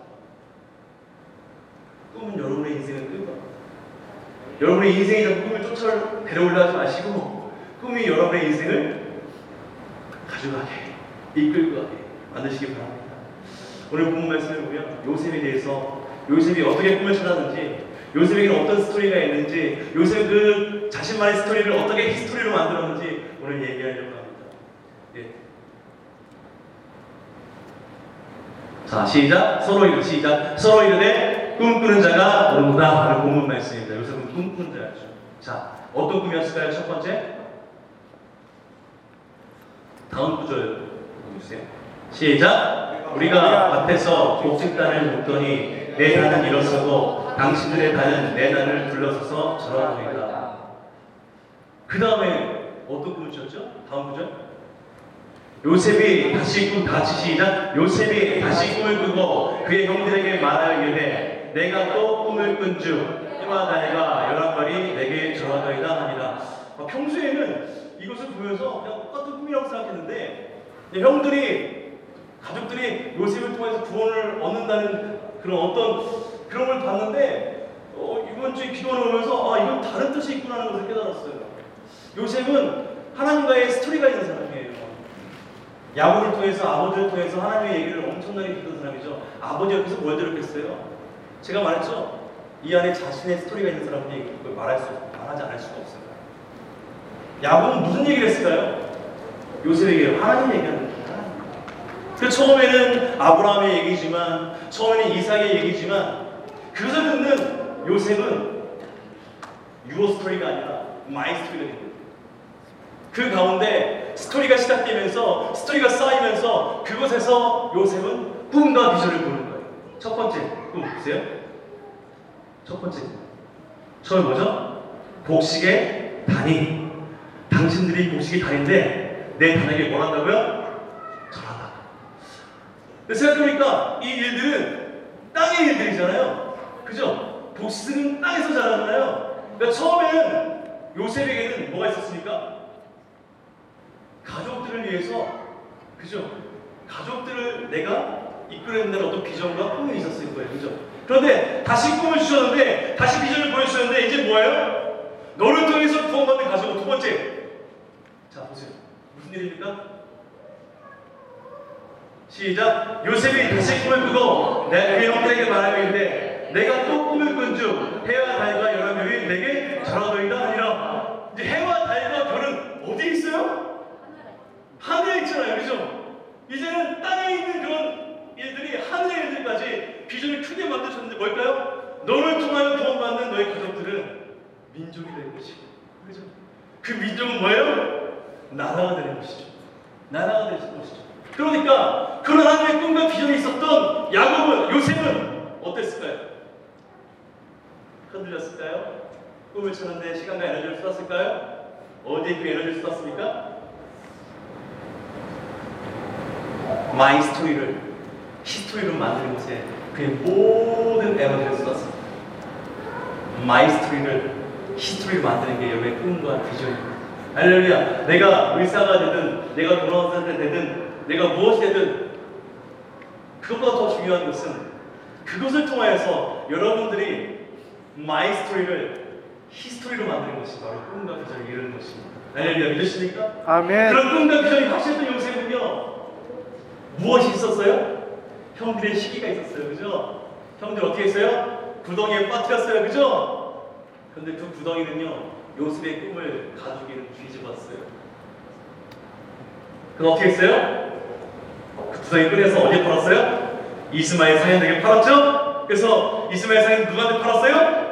꿈은 여러분의 인생을 끌고 갑니다. 여러분의 인생이 자꾸 꿈을 쫓아 데려올라하지 마시고 꿈이 여러분의 인생을 가져가게 이끌고 가게 만드시기 바랍니다. 오늘 본문 말씀을 보면 요셉에 대해서 요셉이 어떻게 꿈을 찾았는지 요셉에게는 어떤 스토리가 있는지 요셉 그 자신만의 스토리를 어떻게 히스토리로 만들었는지 오늘 얘기하려고 합니다. 예. 자 시작 서로 이르 시작 서로 이르되 꿈꾸는 자가 오는구나 하는 본문 말씀입니다. 요셉은 꿈꾸는 자였죠. 자 어떤 꿈이었을까요? 첫 번째 다음 구절 보여주세요. 시작 우리가 밭에서 곡식단을 묶더니 내 단은 일어서고 당신들의 단은 내 단을 불러서서 저러노이다. 그 다음에 어떤 꿈을 꿨죠? 다음 구절 요셉이 다시 꿈 다시 시작 요셉이 다시 꿈을 꾸고 그의 형들에게 말하기를 내가 또 꿈을 꾼즉 해와 다리가 열한 발이 내게 저러노이다 하니라. 아, 평소에는 이것을 보면서 그냥 똑같은 꿈이라고 생각했는데 형들이 가족들이 요셉을 통해서 구원을 얻는다는 그런 어떤 그런 걸 봤는데 어, 이번 주에 기도를 오면서 아 이건 다른 뜻이 있구나 하는 것을 깨달았어요. 요셉은 하나님과의 스토리가 있는 사람이에요. 야곱을 통해서 아버지를 통해서 하나님의 얘기를 엄청나게 듣던 사람이죠. 아버지 옆에서 뭘 들었겠어요? 제가 말했죠. 이 안에 자신의 스토리가 있는 사람이 그걸 말할 수 말하지 않을 수가 없어요. 야곱은 무슨 얘기를 했을까요? 요셉에게 하나님 얘기하는 거예요. 그 처음에는 아브라함의 얘기지만 처음에는 이삭의 얘기지만 그것을 듣는 요셉은 유어 스토리가 아니라 마이 스토리가 된 거예요. 그 가운데 스토리가 시작되면서 스토리가 쌓이면서 그곳에서 요셉은 꿈과 비전을 보는 거예요. 첫 번째 꿈 보세요. 첫 번째 처음 뭐죠? 곡식의 단이 당신들이 곡식의 단인데 내 단에게 뭘 한다고요? 근데 생각해보니까 이 일들은 땅의 일들이잖아요. 그죠? 곡식은 땅에서 자라잖아요. 그러니까 처음에는 요셉에게는 뭐가 있었습니까? 가족들을 위해서, 그죠? 가족들을 내가 이끌어낸다는 어떤 비전과 꿈이 있었을 거예요. 그죠? 그런데 다시 꿈을 주셨는데, 다시 비전을 보여주셨는데, 이제 뭐예요? 너를 통해서 구원받는 가족. 두 번째. 자, 보세요. 무슨 일입니까? 시작. 요셉이 다시 꿈을 꾸고 내 그 형들에게 말하기를 내가 또 꿈을 꾼즉 해와 달과 여러 별이 내게 절하도이다 하니라. 이제 해와 달과 별은 어디에 있어요? 하늘에 있잖아요. 그죠? 이제는 땅에 있는 그런 일들이 하늘의 일들까지 비전을 크게 만드셨는데 뭘까요? 너를 통하여 구원받는 너의 가족들은 민족이 될 것이고, 그죠? 그 민족은 뭐예요? 나라가 되는 것이죠. 나라가 될 것이죠. 그러니까 그런 하나님의 꿈과 비전이 있었던 야곱은, 요셉은 어땠을까요? 흔들렸을까요? 꿈을 찾는데 시간과 에너지를 쏟았을까요? 어디에 그 에너지를 쏟았습니까? 마이 스토리를 히스토리로 만드는 것에 그의 모든 에너지를 쏟았습니다. 마이 스토리를 히스토리로 만드는 게 여러분의 꿈과 비전입니다. 할렐루야. 내가 의사가 되든 내가 변호사가 되든 내가 무엇이 되든 그것보다 더 중요한 것은 그것을 통하여서 여러분들이 마이 스토리를 히스토리로 만드는 것이 바로 꿈과 비전을 이루는 것입니다. 할렐루야. 믿으십니까? 아멘. 그런 꿈과 비전이 확실했던 요셉은요, 무엇이 있었어요? 형들의 시기가 있었어요. 그죠? 형들 어떻게 했어요? 구덩이에 빠뜨렸어요. 그죠? 그런데 그 구덩이는요, 요셉의 꿈을 가두기는 뒤집었어요. 그럼 어떻게 했어요? 그 구덩이 꺼내서 어디에 팔았어요? 이스마엘 사냥꾼에게 팔았죠? 그래서 이스마엘 사냥꾼 누구한테 팔았어요?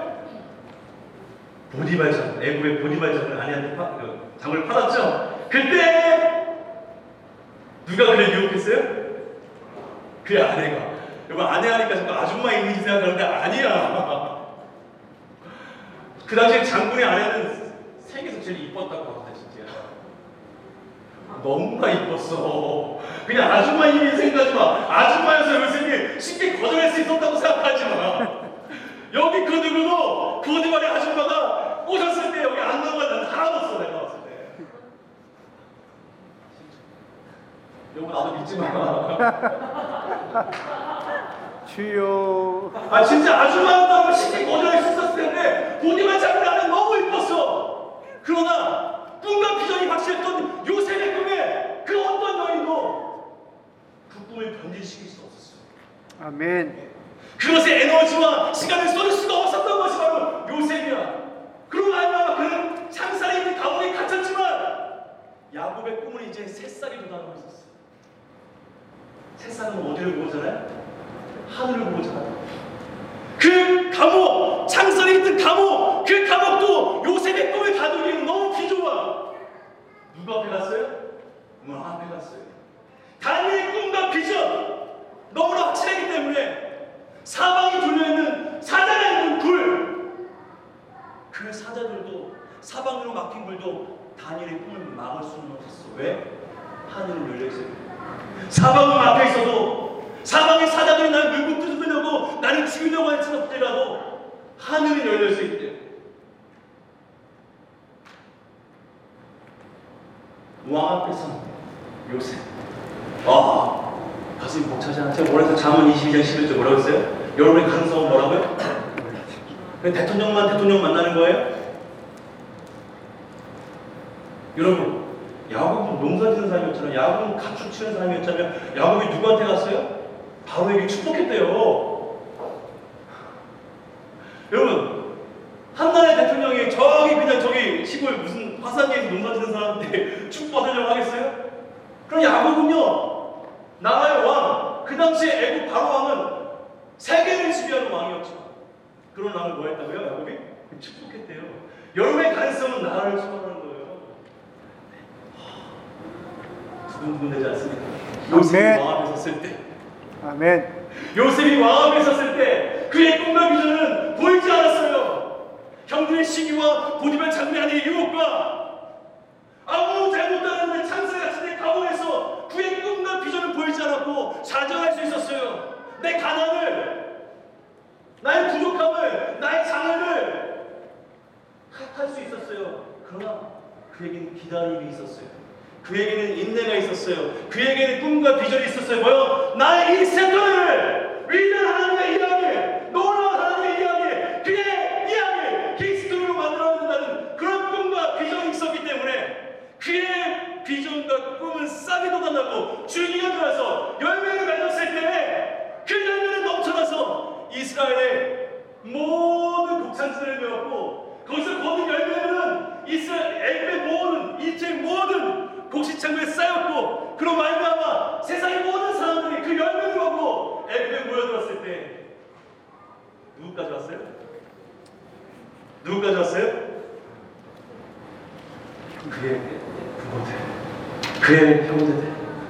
보디발 장, 애굽의 보디발 장을 아내한테 파, 그 장을 팔았죠? 그때 누가 그를 유혹했어요? 그 아내가. 여러분, 아내 하니까 자꾸 아줌마 이미지 생각하는데 아니야. 그 당시에 장군의 아내는 세계에서 제일 이뻤다고 합니다. 진짜 너무나 이뻤어. 그냥 아줌마 이미지 생각하지 마. 아줌마여서 요셉이 쉽게 거절할 수 있었다고 생각하지 마. 여기 그 누구도 보디발의 아줌마가 오셨을 때 여기 안 넘어가는 하나도 없어. 내가 봤을 때. 여보 나도 믿지 마. 주여. 아 진짜 아줌마였다고 쉽게 거절할 수 있었을 텐데 보디발 장군의 아내 너무 이뻤어. 그러나 꿈과 비전이 확실했던 요셉의 꿈에 그 어떤 여인도 그 꿈을 변질시킬 수 없었어요. 아멘. 그것에 에너지와 시간을 쏟을 수가 없었던 것이 바로 요셉이야. 그러고 나니까 그는 창살에 있는 감옥에 갇혔지만 야곱의 꿈은 이제 새살이 돋아나고 있었어요. 새살은 어디를 보잖아요? 하늘을 보잖아요. 그 감옥, 창살에 있는 감옥, 그 감옥도 요셉의 꿈을 가두기에는 너무 비좁아. 누가 앞에 갔어요? 뭐 앞에 갔어요. 다니엘의 꿈과 비전 너무나 확실하기 때문에 사방이 둘려있는 사자가 있는 굴, 그 사자들도 사방으로 막힌 굴도 다니엘의 꿈을 막을 수는 없었어. 왜? 하늘은 열려있어요. 사방으로 막혀있어도 사방의 사자들이 나를 물고 뜯으려고 나를 죽이려고 할지라도 하늘은 열려있을 때 왕 앞에서 요셉 아 가슴이 벅차지 않아요? 제가 뭐라 해서 잠언 이십이 장 십일 절 뭐라고 했어요? 여러분의 가능성은 뭐라고요? 대통령만 대통령 만나는 거예요? 여러분 야곱은 농사 짓는 사람이었잖아요. 야곱은 가축 치는 사람이었잖아요. 야곱이 누구한테 갔어요? 바로에게 축복했대요. 여러분 한나라의 대통령이 저기 그냥 저기 시골 무슨 화산지에서 농사 짓는 사람한테 축복받으려고 하겠어요? 그럼 야곱은요 나라의 왕, 그 당시에 애굽 바로 왕은 세계를 지배하는 왕이었죠. 그런 왕을 뭐 했다고요? 야곱이? 축복했대요. 여러분의 가능성은 나라를 축복하는 거예요. 두근두근되지 않습니까? 요셉이 왕 앞에 섰을 때 아멘. 요셉이 왕 앞에 섰을 때 그의 꿈과 비전은 보이지 않았어요. 형들의 시기와 보디발 장군의 아내의 유혹과 아무 잘못 안 했는데 창세 같은 데 감옥에서 그의 꿈과 비전을 보이지 않았고 좌절할 수 있었어요. 내 가난을, 나의 부족함을, 나의 장애를 탓할 수 있었어요. 그러나 그에게는 기다림이 있었어요. 그에게는 인내가 있었어요. 그에게는 꿈과 비전이 있었어요. 뭐요? 나의 이 세상을 위대한 하나님의 이야기, 놀라운 하나님의 이야기, 그의 이야기, 그리스도로 만들어야 된다는 그런 꿈과 비전이 있었기 때문에 그의 비전과 꿈은 싹이 돋아나고 줄기가 들어서 열매를 맺었을 때 그 열매는 넘쳐나서 이스라엘의 누구까지 왔어요? 누구까지 왔어요? 그의 부모들, 그의 형제들,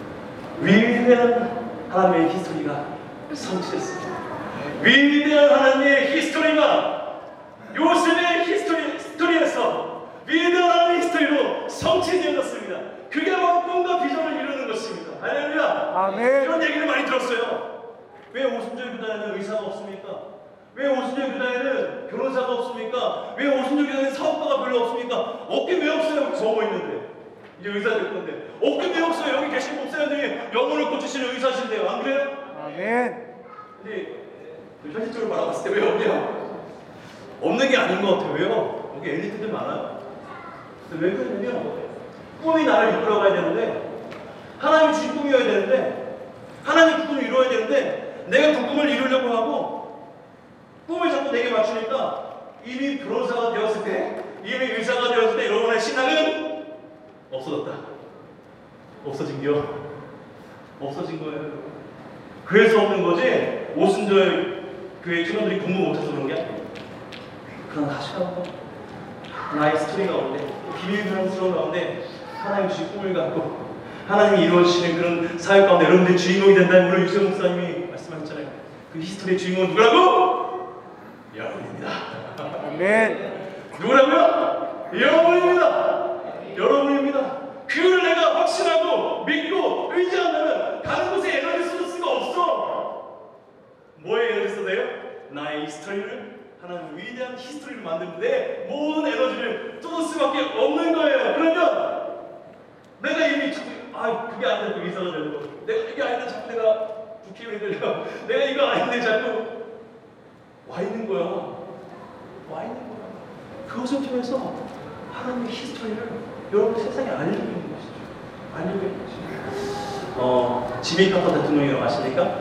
위대한 하나님의 히스토리가 성취됐습니다. 위대한 하나님의 히스토리가 요셉의 히스토리, 히스토리에서 위대한 하나님의 히스토리로 성취되었습니다. 그게 바로 꿈과 비전을 이루는 것입니다. 할렐루야. 아멘. 이런 얘기를 많이 들었어요. 왜 오순절 교단에는 의사가 없습니까? 왜 오순절 교단에는 변호사가 없습니까? 왜 오순절 교단에는 사업가가 별로 없습니까? 없긴 왜 없어요? 여기 적어 있는데 이제 의사 될 건데 없긴 왜 없어요? 여기 계신 목사님들이 영혼을 고치시는 의사신데요. 안 그래요? 아멘. 근데 현실적으로 바라봤을 때 왜 없냐? 없는 게 아닌 것 같아요. 왜요? 여기 엘리트들 많아요. 근데 왜 그러냐면 꿈이 나를 이끌어가야 되는데 하나님이 주신 꿈이어야 되는데 하나님의 그 꿈을 이루어야 되는데 내가 그 꿈을 이루려고 하고 꿈을 자꾸 내게 맞추니까 이미 변호사가 되었을 때 이미 의사가 되었을 때 여러분의 신앙은 없어졌다. 없어진겨. 없어진 거예요. 그래서 없는 거지 오순절 교회 친구들이 공부 못해서 그런 게 아니에요. 그런 가시가 나의 스토리가 없는데 비밀스러운 가운데 하나님 주신 꿈을 갖고 하나님이 이루어지시는 그런 사역 가운데 여러분들이 주인공이 된다는 오늘 유세 목사님이 말씀하셨잖아요. 그 히스토리의 주인공은 누구라고? 여러분입니다. 아멘. 누구라고요? 여러분입니다. 여러분입니다. 그를 내가 확신하고 믿고 의지한다면 다른 곳에 에너지 쏟을 수가 없어. 뭐에 에너지 쏟아요? 나의 히스토리를 하나님 위대한 히스토리를 만드는데 모든 에너지를 쏟을 수밖에 없는 거예요. 그러면 내가 이미 자꾸 아 그게 아닌데 또 이사가 되는 거. 내가 이게 아닌데 자꾸 내가 국회의원이 되려. 내가 이거 아닌데 자꾸 와 있는 거야. 와 있는 거야. 그것을 통해서 하나님의 히스토리를 여러분 세상에 알려주는 것이죠. 알려주는 것이죠. 어 지미 카터 대통령이라고 아십니까?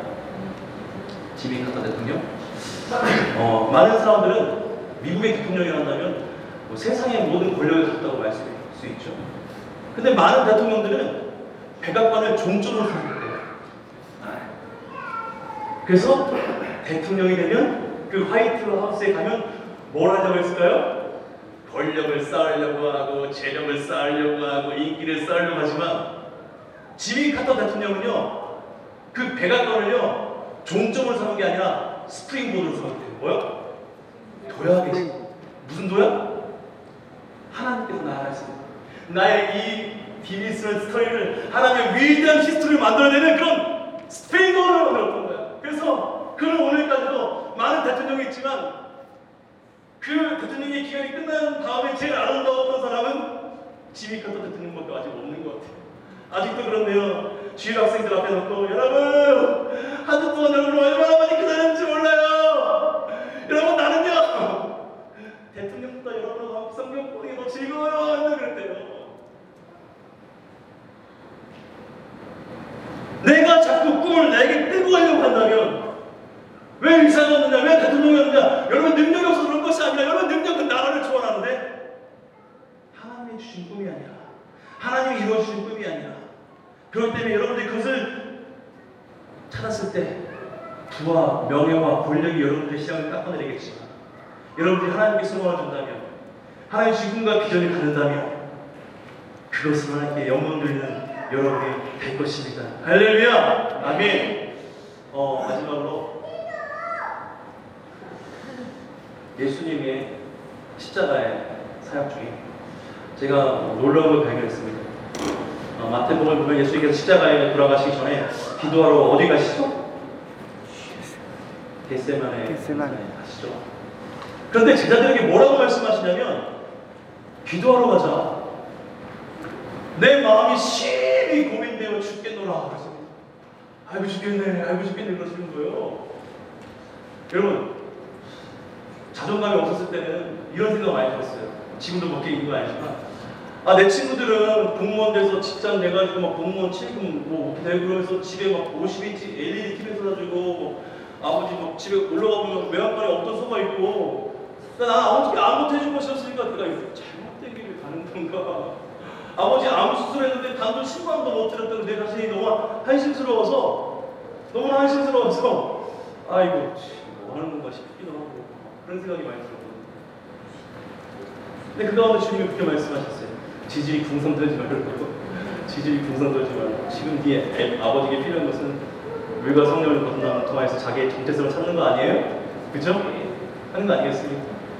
지미 카터 대통령. 어 많은 사람들은 미국의 대통령이라 한다면 뭐 세상의 모든 권력을 갖다고 말씀할 수 있죠. 근데 많은 대통령들은 백악관을 종점으로 삼는데요. 그래서 대통령이 되면 그 화이트 하우스에 가면 뭘 하려고 했을까요? 권력을 쌓으려고 하고 재력을 쌓으려고 하고 인기를 쌓으려고 하지만 지미 카터 대통령은요 그 백악관을요 종점으로 삼은 게 아니라 스프링보드로 삼았대요. 뭐야? 도약이 무슨 도약? 하나님께서 나를 하십니다. 나의 이 비밀스러운 스토리를 하나님의 위대한 히스토리를 만들어내는 그런 스프링보드로 만들었던 거야. 그래서 그는 오늘까지도 많은 대통령이 있지만 그 대통령의 기간이 끝난 다음에 제일 아름다웠던 사람은 지미 카터 대통령밖에 아직 없는 것 같아요. 아직도 그런데요. 주일 학생들 앞에 놓고 여러분 한 주 동안 여러분 얼마나 많이 기다렸는지 몰라요. 여러분 나는요 대통령보다 여러분하고 함께 성경 보는 게 더 즐거워요. 하는 그랬대요. 내가 자꾸 꿈을 내게 끌고 가려고 한다면 왜 의사가 없느냐? 왜 대통령이 없느냐? 여러분 능력이 없어서 그런 것이 아니라 여러분 능력은 나라를 초월하는데 하나님이 주신 꿈이 아니라 하나님이 이루어주신 꿈이 아니라 그렇기 때문에 여러분들이 그것을 찾았을 때 부와 명예와 권력이 여러분들의 시장을 깎아내리겠지만 여러분들이 하나님께 소망을 준다면 하나님의 주신 꿈과 비전을 가른다면 그것은 하나님께 영광 돌리는 여러분이 될 것입니다. 할렐루야! 아멘! 어, 마지막으로 예수님의 십자가의 사역 중에 제가 놀라운 걸 발견했습니다. 어, 마태복음을 보면 예수님께서 십자가에 돌아가시기 전에 기도하러 어디 가시죠? 겟세마네 겟세마네 가시죠. 그런데 제자들에게 뭐라고 말씀하시냐면 기도하러 가자. 내 마음이 심히 고민되어 죽겠노라 그랬습니다. 아이고 죽겠네, 아이고 죽겠네 그러시는 거예요. 여러분 자존감이 없었을 때는 이런 생각 많이 들었어요. 지금도 몇 개 있는 건 아니지만 아 내 친구들은 공무원 돼서 직장 내가지고 막 공무원 칠금 뭐 되고 그러면서 집에 막 오십 인치 엘이디 티비 사가지고 뭐 아버지 막 집에 올라가보면 외양간에 없던 소파 있고 나는 아버지께 아무것도 해준 것이 없으니까 내가 잘못된 길을 가는 건가. 아버지 암 수술했는데 단돈 십만 원도 못 드렸다고 내 자신이 너무 한심스러워서 너무 한심스러워서 아이고 뭐 하는 건가 싶기도 하고 그런 생각이 많이 들었거든요. 근데 그 가운데 주님이 그렇게 말씀하셨어요. 지질이 궁성 들지 말고 지질이 궁성 들지 말고 지금 네 아버지에게 필요한 것은 물과 성령을 거듭남을 통해서 자기의 정체성을 찾는 거 아니에요? 그죠? 하는 거 아니겠습니까?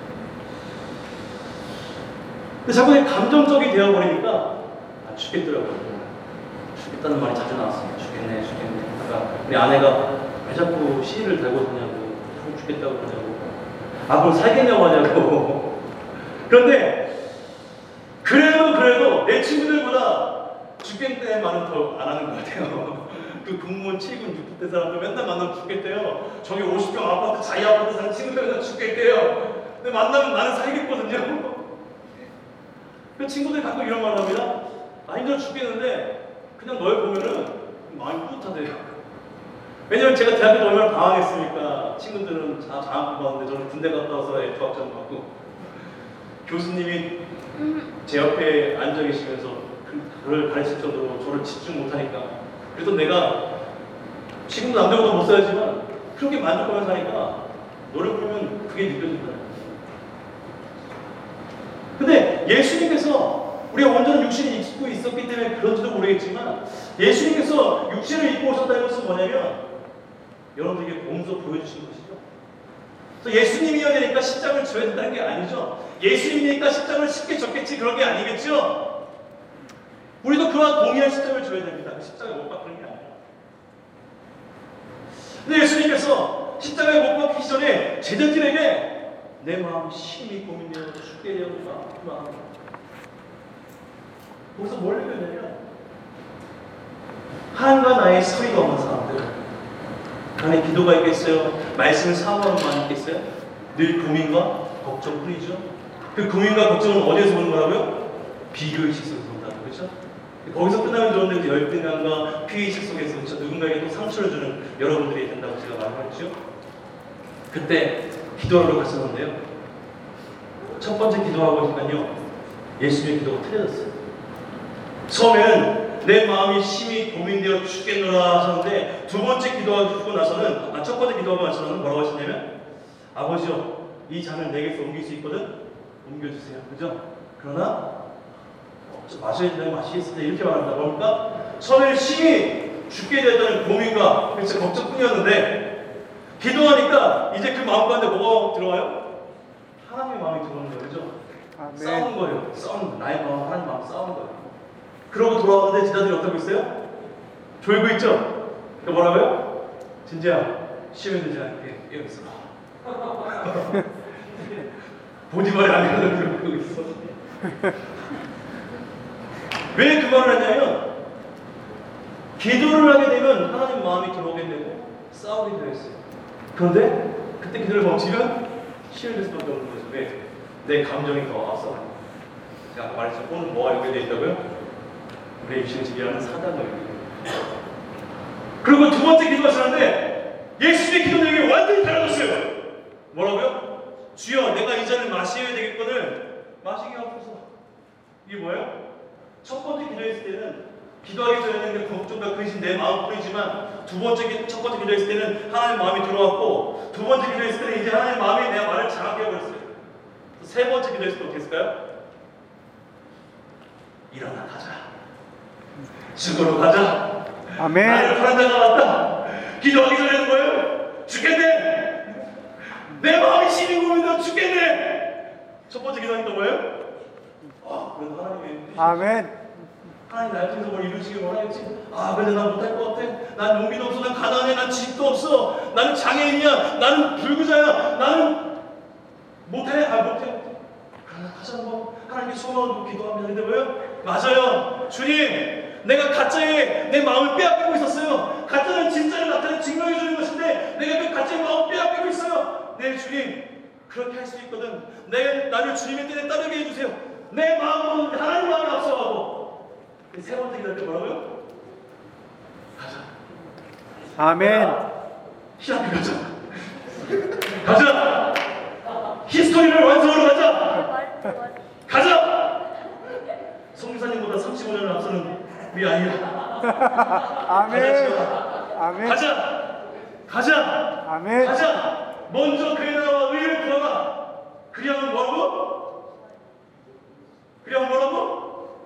근데 자꾸 감정적이 되어버리니까 아, 죽겠더라고요. 죽겠다는 말이 자주 나왔습니다. 죽겠네, 죽겠네. 아까 우리 아내가 왜 자꾸 시를 달고 다냐고, 죽겠다고 그러냐고, 아 그럼 살겠냐고 하냐고. 그런데 그래도 그래도 내 친구들보다 죽겠다는 말은 더 안 하는 것 같아요. 그 공무원 칠 군 육 군 때 사람들 맨날 만나면 죽겠대요. 저기 오십 평 아파트 자기 아파트 사는 친구들이랑 죽겠대요. 근데 만나면 나는 살겠거든요. 그 친구들이 가끔 이런 말을 합니다. 아 힘들어 죽겠는데 그냥 널 보면은 마음이 뿌듯하대요. 왜냐면 제가 대학교 때 얼마나 방황했습니까? 친구들은 다 장학금 받는데 저는 군대 갔다 와서 F학점 받고 교수님이 제 옆에 앉아 계시면서 그걸 가르칠 정도로 저를 집중 못하니까 그래도 내가 지금도 남들보다 못 살지만 그렇게 만족하면서 하니까 너를 보면 그게 느껴진다. 근데 예수님께서 우리가 온전한 육신을 입고 있었기 때문에 그런지도 모르겠지만 예수님께서 육신을 입고 오셨다는 것은 뭐냐면 여러분들에게 몸소 보여주신 것이죠. 그래서 예수님이어야 되니까 십자가를 져야 된다는 게 아니죠. 예수님이니까 십자가를 쉽게 졌겠지 그런 게 아니겠죠. 우리도 그와 동일한 십자가를 져야 됩니다. 그 십자가에 못 박히는 게 아니에요. 근데 예수님께서 십자가에 못 박히기 전에 제자들에게 내 마음 심히 고민되어 죽게 되었구나. 그 마음. 거기서 뭘 느꼈냐면 하나님과 나의 서리가 없는 사람들 안에 기도가 있겠어요? 말씀을 사모하는 마음이 있겠어요? 늘 고민과 걱정뿐이죠. 그 고민과 걱정은 어디에서 오는 거라고요? 비교의식 속에서 온다고 그렇죠? 거기서 끝나면 좋은데 그 열등감과 피의식 속에서 그렇죠? 누군가에게 또 상처를 주는 여러분들이 된다고 제가 말했죠. 그때 기도하러 갔었는데요. 첫 번째 기도하고 보니까요 예수님의 기도가 틀려졌어요. 처음에는 내 마음이 심히 고민되어 죽겠노라 하셨는데 두 번째 기도하고 나서는 아, 첫 번째 기도하고 나서는 뭐라고 하셨냐면 아버지요 이 잔을 내게서 옮길 수 있거든 옮겨주세요. 그죠? 그러나 어, 마셔야 된다면 마시겠습니다. 이렇게 말합니다. 뭡니까? 처음에는 심히 죽게 되었다는 고민과 그래서 걱정뿐이었는데 기도하니까 이제 그 마음 가운데 뭐가 들어와요? 하나님의 마음이 들어오는 거예요. 그죠? 아멘. 싸우는 거예요. 싸우는 거예요. 나의 마음 하나님 마음 싸우는 거예요. 그러고 돌아왔는데 제자들이 어떻게 있어요? 졸고 있죠? 그 뭐라고요? 진지야 시험에 들지 않게 여기 있어. 보디말이 아니라는 그러고 있어. 왜 그 말을 했냐면 기도를 하게 되면 하나님 마음이 들어오게 되고 싸우게 되어 있어요. 그런데 그때 기도를 멈추면 시험에 들 수밖에 없는 거죠. 왜? 내 감정이 더 앞서. 제가 아까 말했죠. 오늘 뭐가 연결되어 있다고요? 우리의 육신을 지배하는 사단을. 그리고 두 번째 기도하시는데 예수님의 기도 내용이 완전히 달라졌어요. 뭐라고요? 주여 내가 이 잔을 마셔야 되겠거든 마시게 하소서. 이게 뭐예요? 첫 번째 기도했을 때는 기도하기 전에는 걱정과 근심 내 마음뿐이지만 두 번째 기, 첫 번째 기도했을 때는 하나님 마음이 들어왔고 두 번째 기도했을 때는 이제 하나님 마음이 내 말을 장악해 버렸어요. 세 번째 기도했을 때 어떻게 했을까요? 일어나 가자. 죽으러 가자. 아멘. 나를 파란 자가 왔다. 기도하기 전에는 뭐예요? 죽겠네. 내 마음이 심히 고민되어 죽겠네. 첫 번째 기도하니까 뭐예요? 아, 그래도 하나님의 아멘. 하나님 날 통해서 뭘 이루시길 원하겠지. 아, 근데 난 못할 것 같아. 난 용기도 없어. 난 가난해. 난 집도 없어. 나는 장애인이야. 나는 불구자야. 나는 못해. 아, 못해. 못해. 그러나 다시 한번 하나님께 소망을 기도합니다. 근데 왜요? 맞아요. 주님. 내가 가짜에 내 마음을 빼앗기고 있었어요. 가짜는 진짜를 나타내 증명해 주는 것인데 내가 그 가짜의 마음을 빼앗기고 있어요. 네 주님 그렇게 할 수 있거든. 내 나를 주님의 뜻에 따르게 해주세요. 내 마음은 하나님 마음을 앞서가고. 세 번째 기도할 때 뭐라고요? 가자. 아멘. 시합에 가자. 가자. 히스토리를 완성하러 가자. 가자. 성사님보다 삼십오 년을 앞서는 우리 아이야. 아멘. 아멘. 가자. 가자. 아멘. 가자. 먼저 그의 나라와 의를 구하라. 들어가. 그리하면 뭐라고? 그리하면 뭐라고?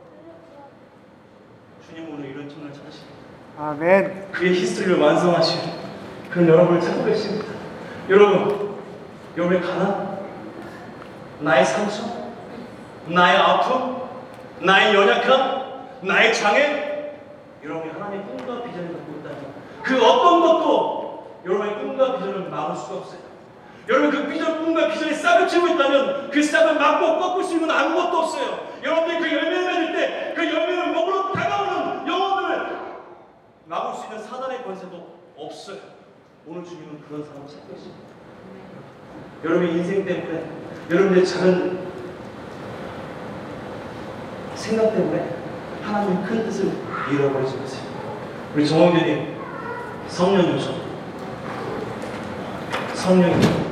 주님 오늘 이런 정말 찾으십니다. 아멘. 그의 히스토리를 완성하시는 그런 여러분을 찾고 계십니다. 여러분, 여러분의 가난, 나의 상처, 나의 아픔, 나의 연약함, 나의 장애, 여러분이 하나님의 꿈과 비전을 갖고 있다면 그 어떤 것도 여러분의 꿈과 비전을 막을 수가 없어요. 여러분 그 비전, 꿈과 비전이 싹을 치고 있다면 그 싹을 막고 꺾을 수 있는 아무것도 없어요. 여러분들이 그 열매를 맺을 때 그 열매를 먹으러 다가오는 영혼을 막을 수 있는 사단의 권세도 없어요. 오늘 주님은 그런 사람을 찾고 계십니다. 여러분의 인생 때문에, 여러분의 작은 생각 때문에 하나님의 큰 뜻을 잃어버리지 마세요. 우리 정원교님 성령 요청, 성령 요청.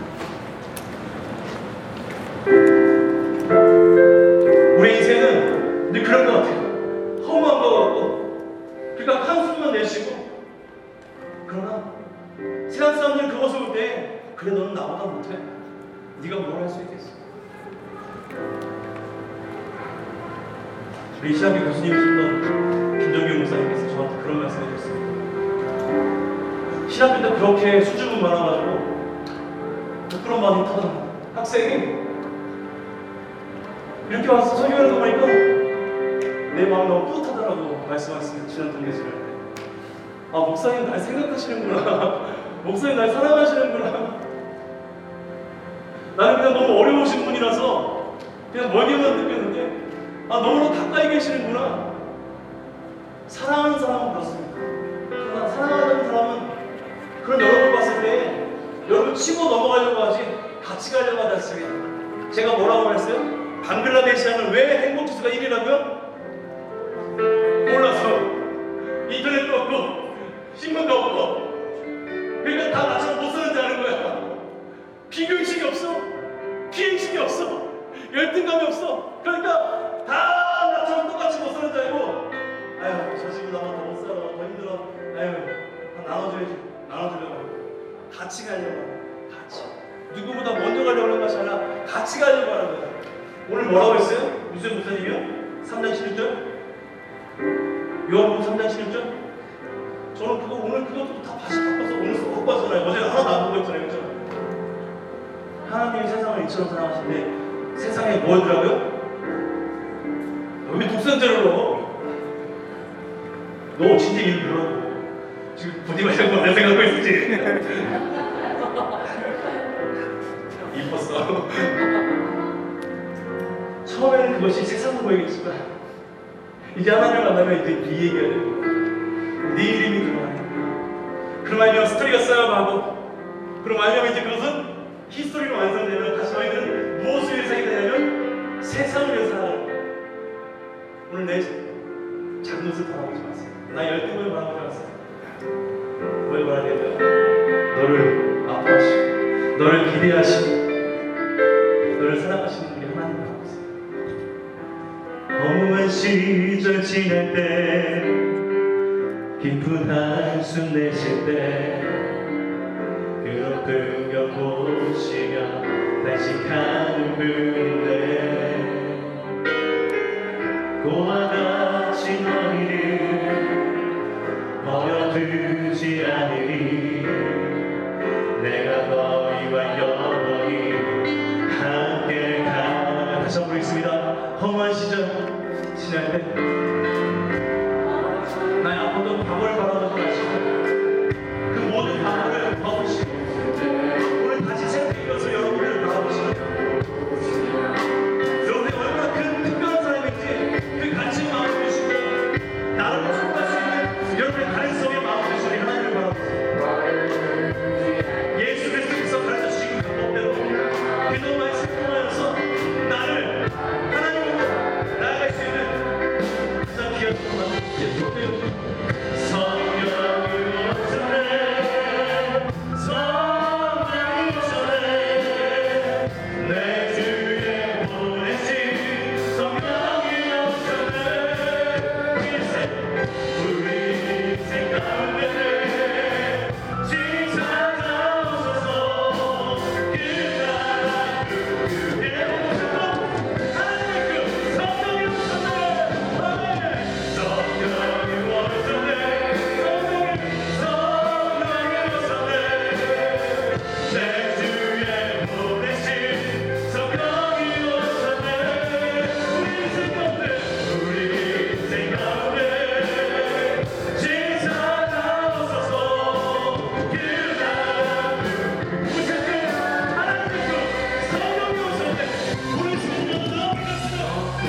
우리 인생은 늘 그런 것 같아요. 허무한 것 같고, 그러니까 한숨만 내쉬고, 그러나 세상 사람들은 그것을 볼 때, 그래 너는 나보다 못해. 네가 뭘 할 수 있겠어? 우리 시학교 교수님이셨던 김정규 목사님께서 저한테 그런 말씀을 해주셨습니다. 신학교 때 그렇게 수줍음 많아가지고 부끄러운 마음이 타던 학생이 이렇게 와서 설교하는 거 보니까 내 마음이 너무 뿌듯하더라고 말씀하셨습니다. 지난 동네집에. 아, 목사님 날 생각하시는구나. 목사님 날 사랑하시는구나. 나는 그냥 너무 어려우신 분이라서 그냥 멀게만 느꼈는데, 아, 너무나 가까이 계시는구나. 사랑하는 사람은 그렇습니다. 그러나 사랑하는 사람은 그런 여러분을 봤을 때 여러분 치고 넘어가려고 하지 같이 가려고 하지 않습니다. 제가 뭐라고 말했어요? 방글라데시아는 왜 행복지수가 일 위라고요? 몰라서. 인터넷도 없고 신문도 없고, 그러니까 다 나처럼 못 사는 줄 아는 거야. 비교의식이 없어. 피해의식이 없어. 열등감이 없어. 그러니까 다 나처럼 똑같이 못 사는 줄 알고, 아유 저 집은 나만 더 못 살아, 더 힘들어, 아유 다 나눠줘야지, 나눠주려고 하고 같이 가려고 하고, 같이 누구보다 먼저 가려고 하는 것이 아니라 같이 가려고 하는 거야. 오늘 뭐라고 했어요? 유수현 목사님이요? 삼 장 십일 절? 요한복음 삼 장 십일 절? 저는 그거 오늘 그것도 다 다시 바꿔서 오늘 쏙 봤잖아요. 어제 하나도 안 보고 있잖아요. 그죠? 하나님이 세상을 이처럼 사랑하시는데 세상에 뭐더라고요? 왜 독선제로 너 진짜 일 들어. 지금 부디 말고 안 생각하고 있었지. 이뻤어. 처음에는 그것이 세상으로 보이겠지만 이제 하나님을 만나면 이제 네 얘기가 되고 네 이름이 드러나요. 그럼 아니면 스토리가 쌓여가고, 그럼 아니면 이제 그것은 히스토리로 완성되면 다시 너희들은 무엇을 위해서 살게 되냐면 세상을 위해서 살아가는 거예요. 오늘 내 작은 것을 바라보지 마세요. 나 열등을 바라보지 마세요. 뭘 바라냐면 너를 아파하시고 너를 기대하시고 너를 사랑하시는 분이 하나님 바라보세요. 허무한 시절 지낼 때, 깊은 한숨 내쉴 때, 그런 풍경 보시며 다시 가는데 고와 같이 너희를 버려두지 않으리. 내가 너희와 영원히 함께 가. 다시 한번 부르겠습니다. 허무한 시절 지날 때